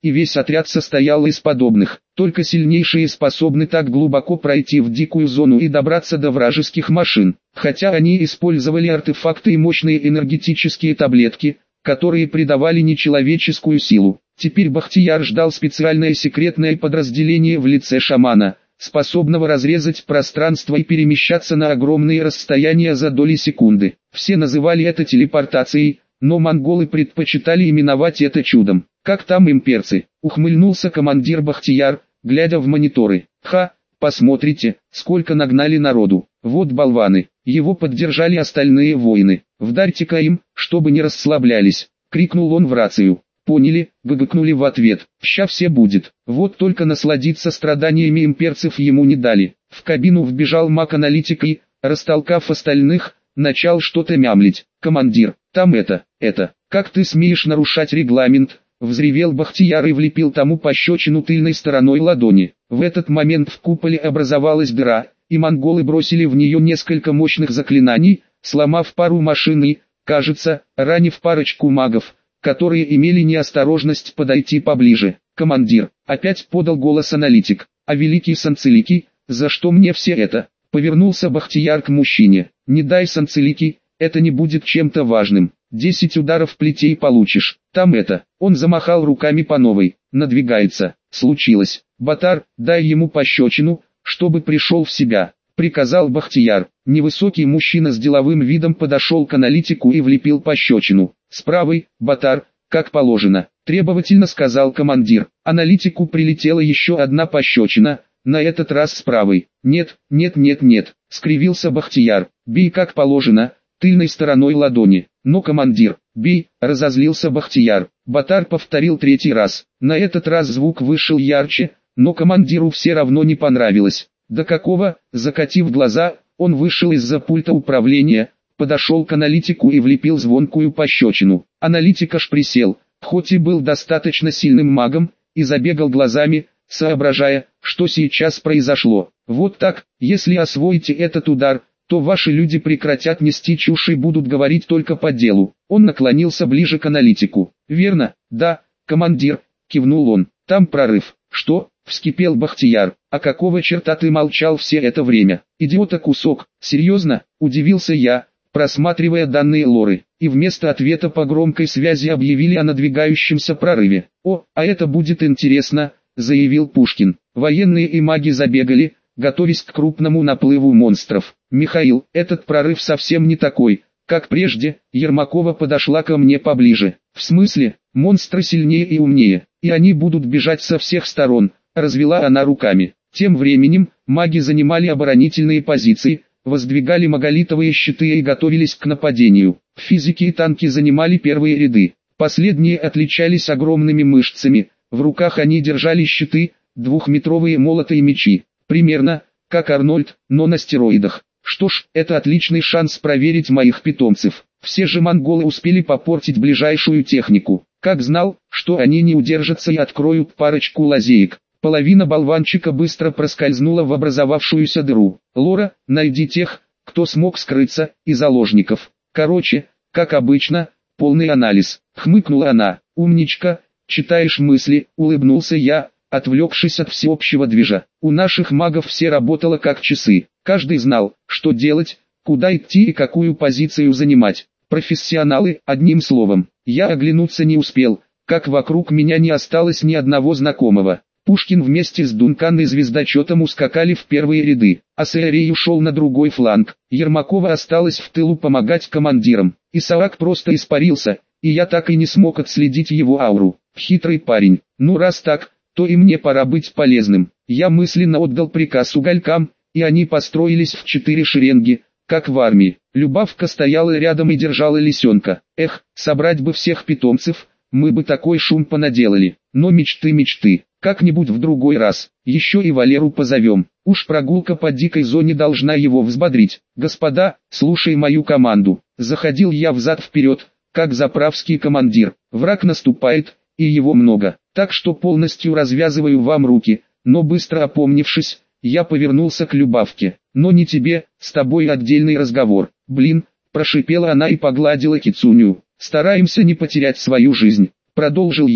и весь отряд состоял из подобных. Только сильнейшие способны так глубоко пройти в дикую зону и добраться до вражеских машин. Хотя они использовали артефакты и мощные энергетические таблетки, которые придавали нечеловеческую силу. Теперь Бахтияр ждал специальное секретное подразделение в лице шамана, способного разрезать пространство и перемещаться на огромные расстояния за доли секунды. Все называли это телепортацией, но монголы предпочитали именовать это чудом. «Как там имперцы?» — ухмыльнулся командир Бахтияр, глядя в мониторы. «Ха, посмотрите, сколько нагнали народу. Вот болваны». Его поддержали остальные воины. «Вдарьте-ка им, чтобы не расслаблялись», — крикнул он в рацию. «Поняли», — гыгыкнули в ответ. «Ща все будет». Вот только насладиться страданиями имперцев ему не дали. В кабину вбежал маг-аналитик и, растолкав остальных, начал что-то мямлить. «Командир, там это, как ты смеешь нарушать регламент?» — взревел Бахтияр и влепил тому пощечину тыльной стороной ладони. В этот момент в куполе образовалась дыра, и монголы бросили в нее несколько мощных заклинаний, сломав пару машин и, кажется, ранив парочку магов, которые имели неосторожность подойти поближе. «Командир», — опять подал голос аналитик, — «а великий Санцеликий, за что мне все это?» Повернулся Бахтияр к мужчине. «Не дай, Санцеликий, это не будет чем-то важным. 10 ударов плетей получишь. Там это». Он замахал руками по новой. «Надвигается». «Случилось. Батар, дай ему пощечину, чтобы пришел в себя», — приказал Бахтияр. Невысокий мужчина с деловым видом подошел к аналитику и влепил пощечину. «С правой, Батар, как положено», — требовательно сказал командир. Аналитику прилетела еще одна пощечина, на этот раз с правой. «Нет, — скривился Бахтияр, — бей как положено, тыльной стороной ладони». «Но, командир, бей», — разозлился Бахтияр. Батар повторил третий раз. На этот раз звук вышел ярче, но командиру все равно не понравилось. «Да какого?» — закатив глаза, он вышел из-за пульта управления, подошел к аналитику и влепил звонкую пощечину. Аналитик аж присел, хоть и был достаточно сильным магом, и забегал глазами, соображая, что сейчас произошло. «Вот так, если освоите этот удар, то ваши люди прекратят нести чушь и будут говорить только по делу». Он наклонился ближе к аналитику. «Верно, да, командир», — кивнул он. «Там прорыв». «Что?» — вскипел Бахтияр. «А какого черта ты молчал все это время? Идиота кусок!» «Серьезно?» — удивился я, просматривая данные лоры. И вместо ответа по громкой связи объявили о надвигающемся прорыве. «О, а это будет интересно», — заявил Пушкин. Военные и маги забегали, готовясь к крупному наплыву монстров. «Михаил, этот прорыв совсем не такой, как прежде». Ермакова подошла ко мне поближе. «В смысле? Монстры сильнее и умнее, и они будут бежать со всех сторон», — развела она руками. Тем временем, маги занимали оборонительные позиции, воздвигали маголитовые щиты и готовились к нападению. Физики и танки занимали первые ряды. Последние отличались огромными мышцами, в руках они держали щиты, двухметровые молоты и мечи. Примерно, как Арнольд, но на стероидах. Что ж, это отличный шанс проверить моих питомцев. Все же монголы успели попортить ближайшую технику. Как знал, что они не удержатся и откроют парочку лазеек. Половина болванчика быстро проскользнула в образовавшуюся дыру. «Лора, найди тех, кто смог скрыться, и заложников. Короче, как обычно, полный анализ», — хмыкнула она. «Умничка, читаешь мысли», — улыбнулся я, отвлекшись от всеобщего движа. У наших магов все работало как часы. Каждый знал, что делать, куда идти и какую позицию занимать. Профессионалы, одним словом. Я оглянуться не успел, как вокруг меня не осталось ни одного знакомого. Пушкин вместе с Дункан и звездочетом ускакали в первые ряды, а Саэрей ушел на другой фланг. Ермакова осталась в тылу помогать командирам. Исаак просто испарился, и я так и не смог отследить его ауру. Хитрый парень. Ну раз так, то и мне пора быть полезным. Я мысленно отдал приказ уголькам, и они построились в 4 шеренги, как в армии. Любавка стояла рядом и держала лисенка. Эх, собрать бы всех питомцев, мы бы такой шум понаделали. Но мечты. Как-нибудь в другой раз. Еще и Валеру позовем. Уж прогулка по дикой зоне должна его взбодрить. «Господа, слушай мою команду». Заходил я взад-вперед, как заправский командир. Враг наступает, и его много. Так что полностью развязываю вам руки. Но быстро опомнившись, я повернулся к Любавке. «Но не тебе, с тобой отдельный разговор». «Блин», прошипела она и погладила кицуню. «Стараемся не потерять свою жизнь», продолжил я.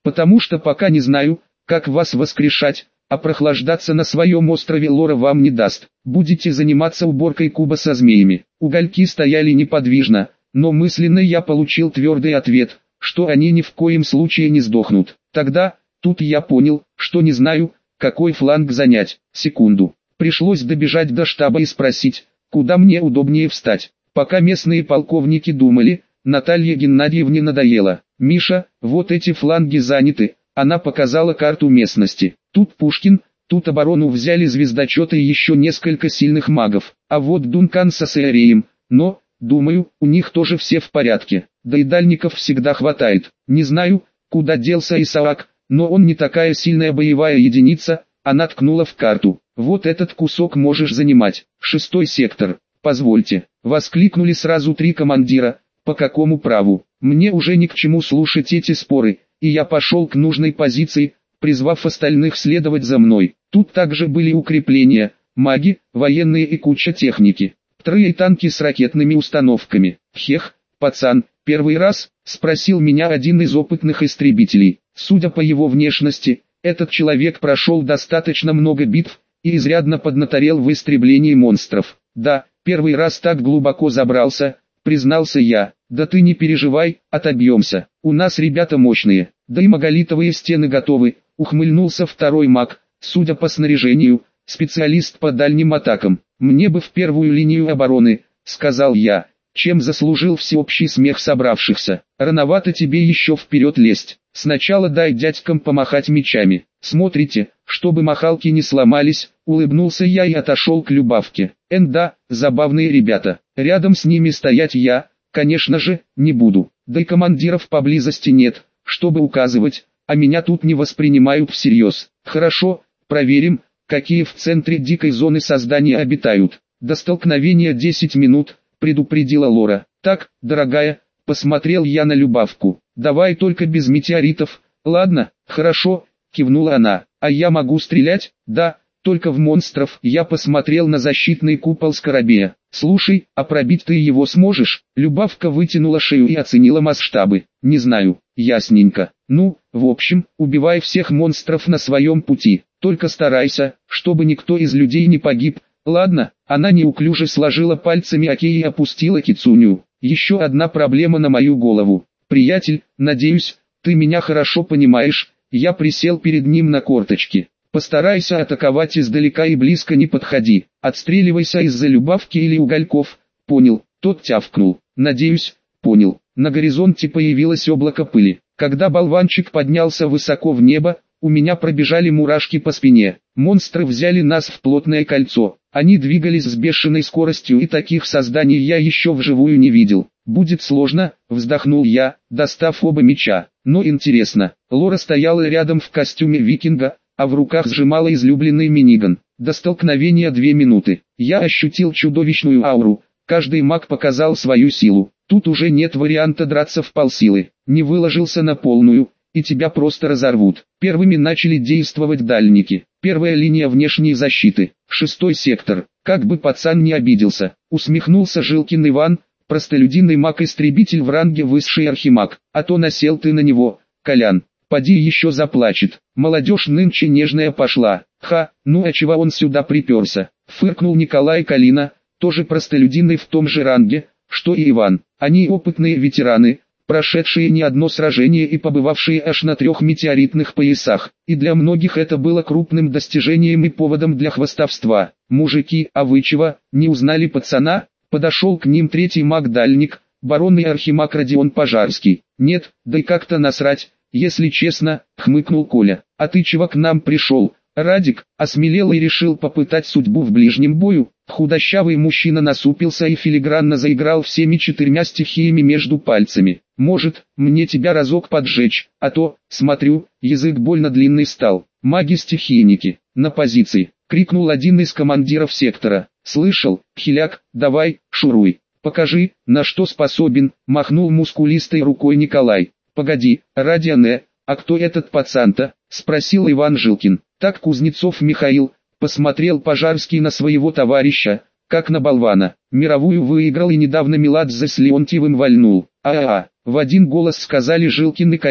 Потому что пока не знаю, как вас воскрешать, а прохлаждаться на своем острове Лора вам не даст. Будете заниматься уборкой куба со змеями. Угольки стояли неподвижно, но мысленно я получил твердый ответ, что они ни в коем случае не сдохнут. Тогда, тут я понял, что не знаю, какой фланг занять. Секунду. Пришлось добежать до штаба и спросить, куда мне удобнее встать. Пока местные полковники думали, Наталье Геннадьевне надоело. «Миша, вот эти фланги заняты», она показала карту местности. Тут Пушкин, тут оборону взяли звездочеты и еще несколько сильных магов. А вот Дункан со Саэреем, но, думаю, у них тоже все в порядке. Да и дальников всегда хватает. Не знаю, куда делся Исаак, но он не такая сильная боевая единица, она ткнула в карту. Вот этот кусок можешь занимать. 6-й сектор. Позвольте, воскликнули сразу 3 командира. По какому праву? Мне уже ни к чему слушать эти споры, и я пошел к нужной позиции, призвав остальных следовать за мной. Тут также были укрепления, маги, военные и куча техники. Вторые танки с ракетными установками. «Хех, пацан, первый раз?» – спросил меня один из опытных истребителей. Судя по его внешности, этот человек прошел достаточно много битв и изрядно поднаторел в истреблении монстров. «Да, первый раз так глубоко забрался», — признался я. «Да ты не переживай, отобьемся. У нас ребята мощные, да и маголитовые стены готовы», — ухмыльнулся второй маг, судя по снаряжению, специалист по дальним атакам. «Мне бы в первую линию обороны», — сказал я, чем заслужил всеобщий смех собравшихся. «Рановато тебе еще вперед лезть. Сначала дай дядькам помахать мечами. Смотрите, чтобы махалки не сломались», — улыбнулся я и отошел к Любавке. Да, забавные ребята. Рядом с ними стоять я, конечно же, не буду. Да и командиров поблизости нет, чтобы указывать, а меня тут не воспринимают всерьез. Хорошо, проверим, какие в центре дикой зоны создания обитают. До столкновения 10 минут, предупредила Лора. «Так, дорогая», — посмотрел я на Любавку. «Давай только без метеоритов». «Ладно, хорошо», — кивнула она. «А я могу стрелять?» «Да, только в монстров». Я посмотрел на защитный купол Скоробея. «Слушай, а пробить ты его сможешь?» Любавка вытянула шею и оценила масштабы. «Не знаю». «Ясненько. Ну, в общем, убивай всех монстров на своем пути. Только старайся, чтобы никто из людей не погиб». «Ладно». Она неуклюже сложила пальцами окей и опустила кицуню. «Еще одна проблема на мою голову. Приятель, надеюсь, ты меня хорошо понимаешь». Я присел перед ним на корточки. «Постарайся атаковать издалека и близко не подходи. Отстреливайся из-за Любавки или угольков». «Понял». Тот тявкнул. «Надеюсь, понял». На горизонте появилось облако пыли. Когда болванчик поднялся высоко в небо, у меня пробежали мурашки по спине. Монстры взяли нас в плотное кольцо. Они двигались с бешеной скоростью, и таких созданий я еще вживую не видел. «Будет сложно», — вздохнул я, достав оба меча. «Но интересно». Лора стояла рядом в костюме викинга, а в руках сжимала излюбленный миниган. До столкновения 2 минуты. Я ощутил чудовищную ауру. Каждый маг показал свою силу. Тут уже нет варианта драться в полсилы. Не выложился на полную, и тебя просто разорвут. Первыми начали действовать дальники. Первая линия внешней защиты. 6-й сектор. Как бы пацан не обиделся, усмехнулся Жилкин Иван, простолюдиный маг-истребитель в ранге высший архимаг. А то насел ты на него, Колян. Поди еще заплачет. Молодежь нынче нежная пошла. Ха, ну а чего он сюда приперся? Фыркнул Николай Калина, тоже простолюдиный в том же ранге, что и Иван. Они опытные ветераны, прошедшие не одно сражение и побывавшие аж на 3 метеоритных поясах. И для многих это было крупным достижением и поводом для хвастовства. «Мужики, а вы чего, не узнали пацана?» Подошел к ним 3-й маг-дальник, барон и архимаг Родион Пожарский. «Нет, да и как-то насрать, если честно», — хмыкнул Коля. «А ты чего к нам пришел?» Радик осмелел и решил попытать судьбу в ближнем бою. Худощавый мужчина насупился и филигранно заиграл всеми 4 стихиями между пальцами. «Может, мне тебя разок поджечь, а то, смотрю, язык больно длинный стал». «Маги-стихийники, на позиции!» — крикнул один из командиров сектора. «Слышал, хиляк, давай, шуруй, покажи, на что способен», — махнул мускулистой рукой Николай. «Погоди, Радиане, а кто этот пацан-то?» — спросил Иван Жилкин. «Так Кузнецов Михаил», — посмотрел Пожарский на своего товарища, как на болвана. «Мировую выиграл и недавно Меладзе с Леонтьевым вальнул». «А-а-а», — в один голос сказали Жилкин и Калина.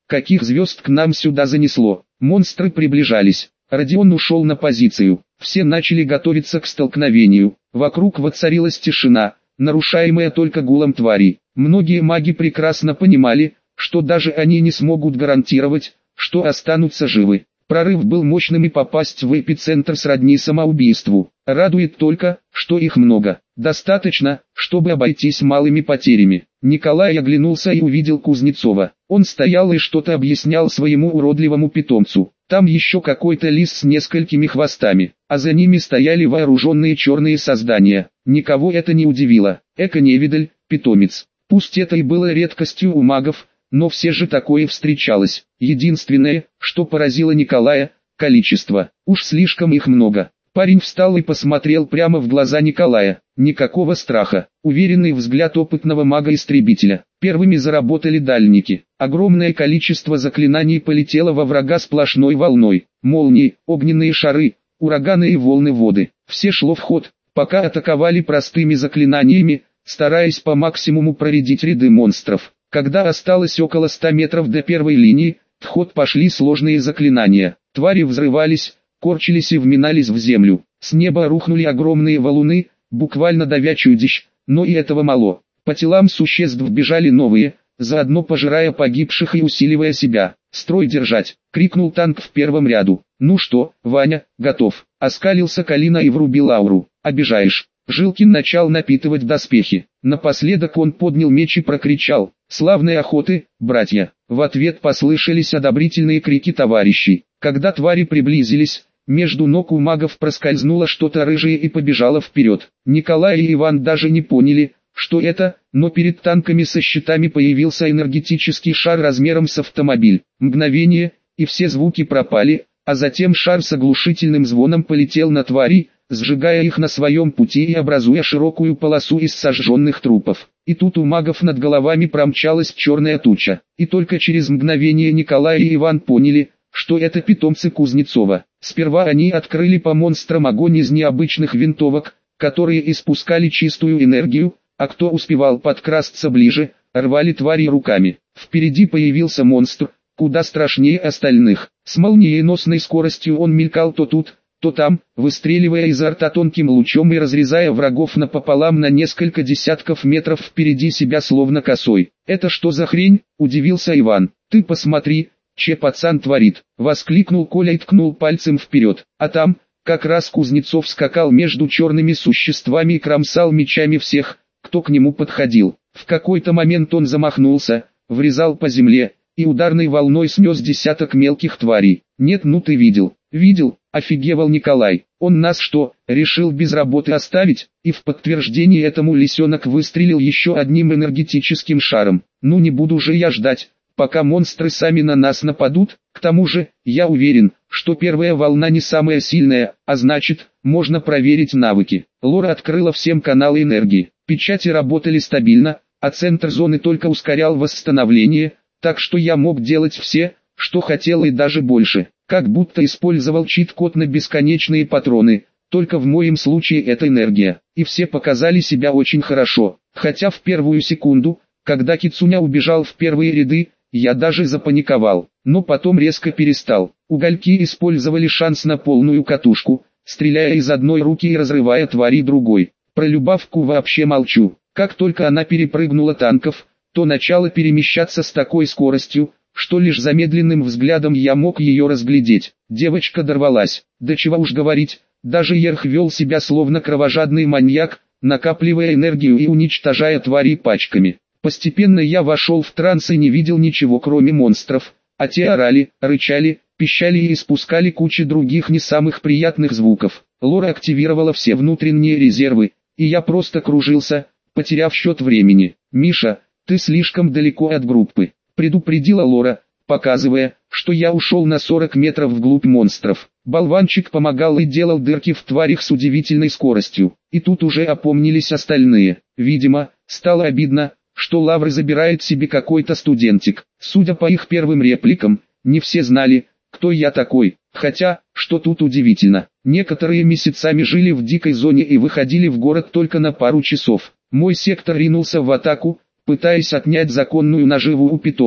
каких звезд к нам сюда занесло. Монстры приближались. Родион ушел на позицию. Все начали готовиться к столкновению. Вокруг воцарилась тишина, нарушаемая только гулом тварей. Многие маги прекрасно понимали, что даже они не смогут гарантировать, что останутся живы. Прорыв был мощным, и попасть в эпицентр сродни самоубийству. Радует только, что их много. Достаточно, чтобы обойтись малыми потерями. Николай оглянулся и увидел Кузнецова. Он стоял и что-то объяснял своему уродливому питомцу. Там еще какой-то лис с несколькими хвостами, а за ними стояли вооруженные черные создания. Никого это не удивило. Эко-невидаль, питомец. Пусть это и было редкостью у магов, но все же такое встречалось. Единственное, что поразило Николая – количество. Уж слишком их много. Парень встал и посмотрел прямо в глаза Николая. Никакого страха. Уверенный взгляд опытного мага-истребителя. Первыми заработали дальники. Огромное количество заклинаний полетело во врага сплошной волной. Молнии, огненные шары, ураганы и волны воды. Все шло в ход, пока атаковали простыми заклинаниями, стараясь по максимуму проредить ряды монстров. Когда осталось около 100 метров до первой линии, в ход пошли сложные заклинания. Твари взрывались, корчились и вминались в землю. С неба рухнули огромные валуны, буквально давя чудищ, но и этого мало. По телам существ бежали новые, заодно пожирая погибших и усиливая себя. «Строй держать!» — крикнул танк в первом ряду. «Ну что, Ваня, готов?» — оскалился Калина и врубил ауру. «Обижаешь!» Жилкин начал напитывать доспехи. Напоследок он поднял меч и прокричал: «Славной охоты, братья!» В ответ послышались одобрительные крики товарищей. Когда твари приблизились, между ног у магов проскользнуло что-то рыжее и побежало вперед. Николай и Иван даже не поняли, что это, но перед танками со щитами появился энергетический шар размером с автомобиль. Мгновение, и все звуки пропали, а затем шар с оглушительным звоном полетел на тварей, сжигая их на своем пути и образуя широкую полосу из сожженных трупов. И тут у магов над головами промчалась черная туча. И только через мгновение Николай и Иван поняли, что это питомцы Кузнецова. Сперва они открыли по монстрам огонь из необычных винтовок, которые испускали чистую энергию, а кто успевал подкрасться ближе, рвали твари руками. Впереди появился монстр, куда страшнее остальных. С молниеносной скоростью он мелькал то тут, то там, выстреливая изо рта тонким лучом и разрезая врагов напополам на несколько десятков метров впереди себя словно косой. «Это что за хрень?» – удивился Иван. «Ты посмотри, че пацан творит!» – воскликнул Коля и ткнул пальцем вперед. А там, как раз Кузнецов скакал между черными существами и кромсал мечами всех, кто к нему подходил. В какой-то момент он замахнулся, врезал по земле, и ударной волной снес десяток мелких тварей. «Нет, ну ты видел!» «Видел», — офигевал Николай. «Он нас что, решил без работы оставить?» И в подтверждение этому лисенок выстрелил еще одним энергетическим шаром. «Ну не буду же я ждать, пока монстры сами на нас нападут. К тому же, я уверен, что первая волна не самая сильная, а значит, можно проверить навыки». Лора открыла всем каналы энергии. Печати работали стабильно, а центр зоны только ускорял восстановление, так что я мог делать все, что хотел и даже больше. Как будто использовал чит-код на бесконечные патроны, только в моем случае это энергия. И все показали себя очень хорошо. Хотя в первую секунду, когда Кицуня убежал в первые ряды, я даже запаниковал. Но потом резко перестал. Угольки использовали шанс на полную катушку, стреляя из одной руки и разрывая твари другой. Про Любавку вообще молчу. Как только она перепрыгнула танков, то начала перемещаться с такой скоростью, что лишь замедленным взглядом я мог ее разглядеть. Девочка дорвалась. Да чего уж говорить, даже Ерх вел себя словно кровожадный маньяк, накапливая энергию и уничтожая твари пачками. Постепенно я вошел в транс и не видел ничего кроме монстров, а те орали, рычали, пищали и испускали кучу других не самых приятных звуков. Лора активировала все внутренние резервы, и я просто кружился, потеряв счет времени. «Миша, ты слишком далеко от группы», предупредила Лора, показывая, что я ушел на 40 метров вглубь монстров. Болванчик помогал и делал дырки в тварях с удивительной скоростью. И тут уже опомнились остальные. Видимо, стало обидно, что лавры забирает себе какой-то студентик. Судя по их первым репликам, не все знали, кто я такой. Хотя, что тут удивительно, некоторые месяцами жили в дикой зоне и выходили в город только на пару часов. Мой сектор ринулся в атаку, пытаясь отнять законную наживу у питомцев.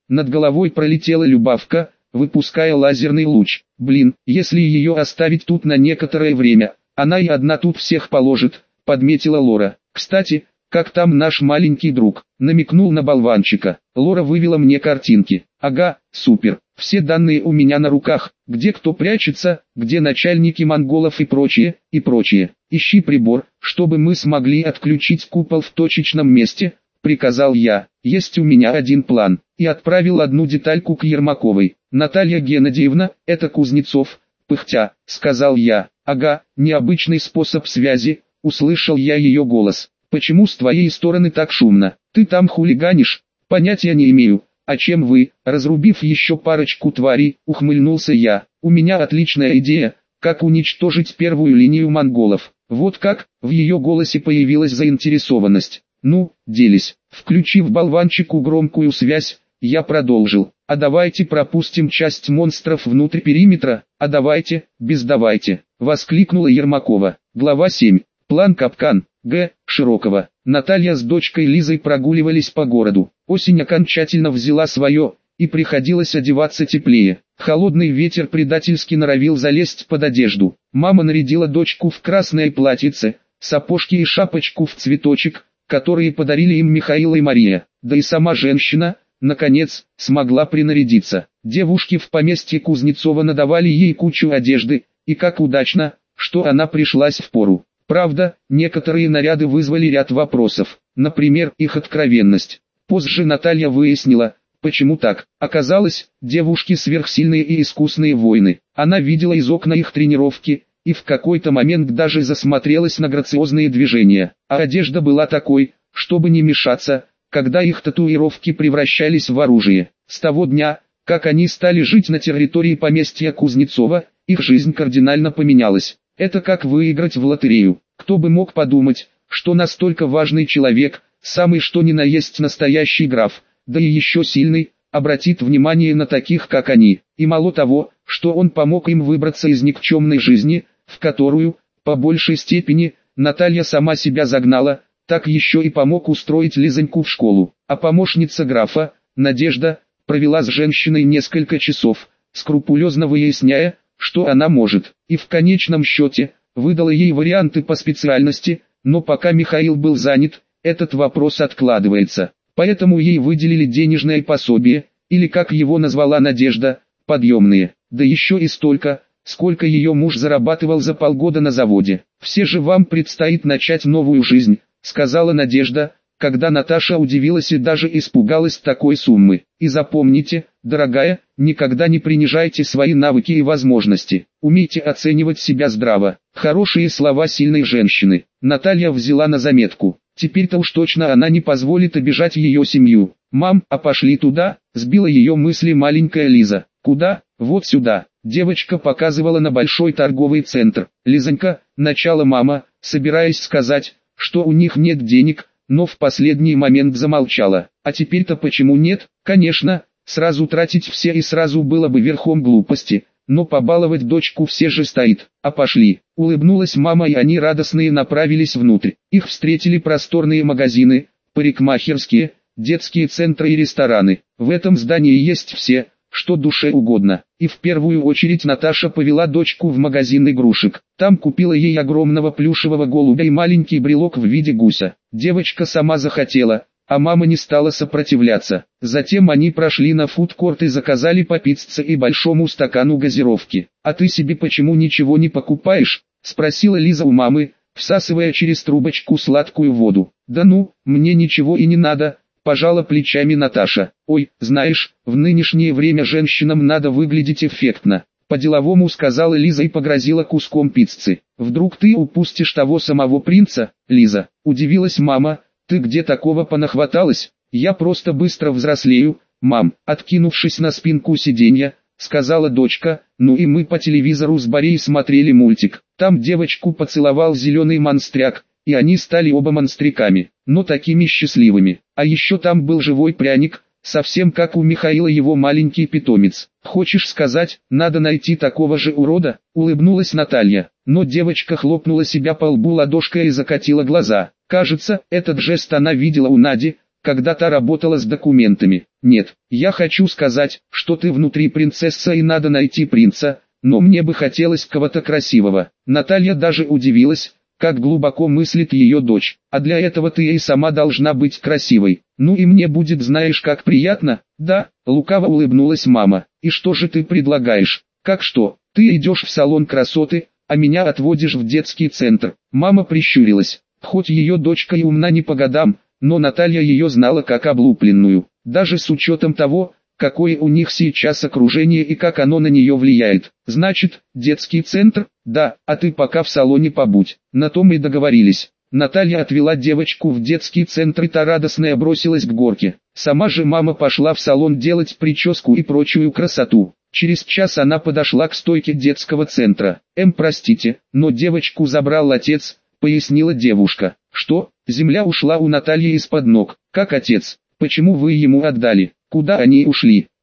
Над головой пролетела Любавка, выпуская лазерный луч. Блин, если ее оставить тут на некоторое время, она и одна тут всех положит, подметила Лора. Кстати, как там наш маленький друг? Намекнул на болванчика. Лора вывела мне картинки. Ага, супер. Все данные у меня на руках. Где кто прячется, где начальники монголов и прочее, и прочее. Ищи прибор, чтобы мы смогли отключить купол в точечном месте, приказал я. Есть у меня один план. И отправил одну детальку к Ермаковой. Наталья Геннадьевна, это Кузнецов, пыхтя, сказал я. Ага, необычный способ связи, услышал я ее голос. Почему с твоей стороны так шумно? Ты там хулиганишь? Понятия не имею. А чем вы, разрубив еще парочку тварей, ухмыльнулся я. У меня отличная идея, как уничтожить первую линию монголов. Вот как, в ее голосе появилась заинтересованность. Ну, делись. Включив болванчику громкую связь, я продолжил. А давайте пропустим часть монстров внутрь периметра, а давайте, без давайте, воскликнула Ермакова. Глава 7. План капкан. Г. Широкого. Наталья с дочкой Лизой прогуливались по городу. Осень окончательно взяла свое, и приходилось одеваться теплее. Холодный ветер предательски норовил залезть под одежду. Мама нарядила дочку в красное платьице, сапожки и шапочку в цветочек, которые подарили им Михаил и Мария. Да и сама женщина, наконец, смогла принарядиться. Девушки в поместье Кузнецова надавали ей кучу одежды, и как удачно, что она пришлась впору. Правда, некоторые наряды вызвали ряд вопросов, например, их откровенность. Позже Наталья выяснила, почему так. Оказалось, девушки сверхсильные и искусные воины. Она видела из окна их тренировки, и в какой-то момент даже засмотрелась на грациозные движения. А одежда была такой, чтобы не мешаться, когда их татуировки превращались в оружие. С того дня, как они стали жить на территории поместья Кузнецова, их жизнь кардинально поменялась. Это как выиграть в лотерею. Кто бы мог подумать, что настолько важный человек, самый что ни на есть настоящий граф, да и еще сильный, обратит внимание на таких как они. И мало того, что он помог им выбраться из никчемной жизни, в которую, по большей степени, Наталья сама себя загнала, так еще и помог устроить Лизоньку в школу. А помощница графа, Надежда, провела с женщиной несколько часов, скрупулезно выясняя, что она может, и в конечном счете, выдала ей варианты по специальности, но пока Михаил был занят, этот вопрос откладывается. Поэтому ей выделили денежное пособие, или как его назвала Надежда, подъемные, да еще и столько, сколько ее муж зарабатывал за полгода на заводе. «Все же вам предстоит начать новую жизнь», сказала Надежда, когда Наташа удивилась и даже испугалась такой суммы. «И запомните, дорогая, никогда не принижайте свои навыки и возможности. Умейте оценивать себя здраво». Хорошие слова сильной женщины. Наталья взяла на заметку. Теперь-то уж точно она не позволит обижать ее семью. «Мам, а пошли туда?» – сбила ее мысли маленькая Лиза. «Куда? Вот сюда». Девочка показывала на большой торговый центр. «Лизонька», – начала мама, собираясь сказать, что у них нет денег, но в последний момент замолчала. «А теперь-то почему нет?» «Конечно, сразу тратить все и сразу было бы верхом глупости, но побаловать дочку все же стоит. А пошли». Улыбнулась мама, и они радостные направились внутрь. Их встретили просторные магазины, парикмахерские, детские центры и рестораны. В этом здании есть все, что душе угодно. И в первую очередь Наташа повела дочку в магазин игрушек. Там купила ей огромного плюшевого голубя и маленький брелок в виде гуся. Девочка сама захотела, а мама не стала сопротивляться. Затем они прошли на фудкорт и заказали по пицце и большому стакану газировки. «А ты себе почему ничего не покупаешь?» – спросила Лиза у мамы, всасывая через трубочку сладкую воду. «Да ну, мне ничего и не надо», – пожала плечами Наташа. «Ой, знаешь, в нынешнее время женщинам надо выглядеть эффектно», – по-деловому сказала Лиза и погрозила куском пиццы. «Вдруг ты упустишь того самого принца, Лиза?» – удивилась мама. «Ты где такого понахваталась?» «Я просто быстро взрослею, мам», – откинувшись на спинку сиденья, сказала дочка. «Ну и мы по телевизору с Борей смотрели мультик. Там девочку поцеловал зеленый монстряк, и они стали оба монстриками, но такими счастливыми. А еще там был живой пряник, совсем как у Михаила его маленький питомец. Хочешь сказать, надо найти такого же урода?» – улыбнулась Наталья. Но девочка хлопнула себя по лбу ладошкой и закатила глаза. Кажется, этот жест она видела у Нади, когда та работала с документами. Нет, я хочу сказать, что ты внутри принцесса и надо найти принца, но мне бы хотелось кого-то красивого. Наталья даже удивилась, как глубоко мыслит ее дочь. А для этого ты и сама должна быть красивой. Ну и мне будет, знаешь, как приятно. Да, лукаво улыбнулась мама. И что же ты предлагаешь? Как что? Ты идешь в салон красоты, а меня отводишь в детский центр. Мама прищурилась. Хоть ее дочка и умна не по годам, но Наталья ее знала как облупленную. Даже с учетом того, какое у них сейчас окружение и как оно на нее влияет. Значит, детский центр? Да, а ты пока в салоне побудь. На том и договорились. Наталья отвела девочку в детский центр, и та радостная бросилась к горке. Сама же мама пошла в салон делать прическу и прочую красоту. Через час она подошла к стойке детского центра. Простите, но девочку забрал отец, пояснила девушка. Что? Земля ушла у Натальи из-под ног. Как отец? Почему вы ему отдали? Куда они ушли?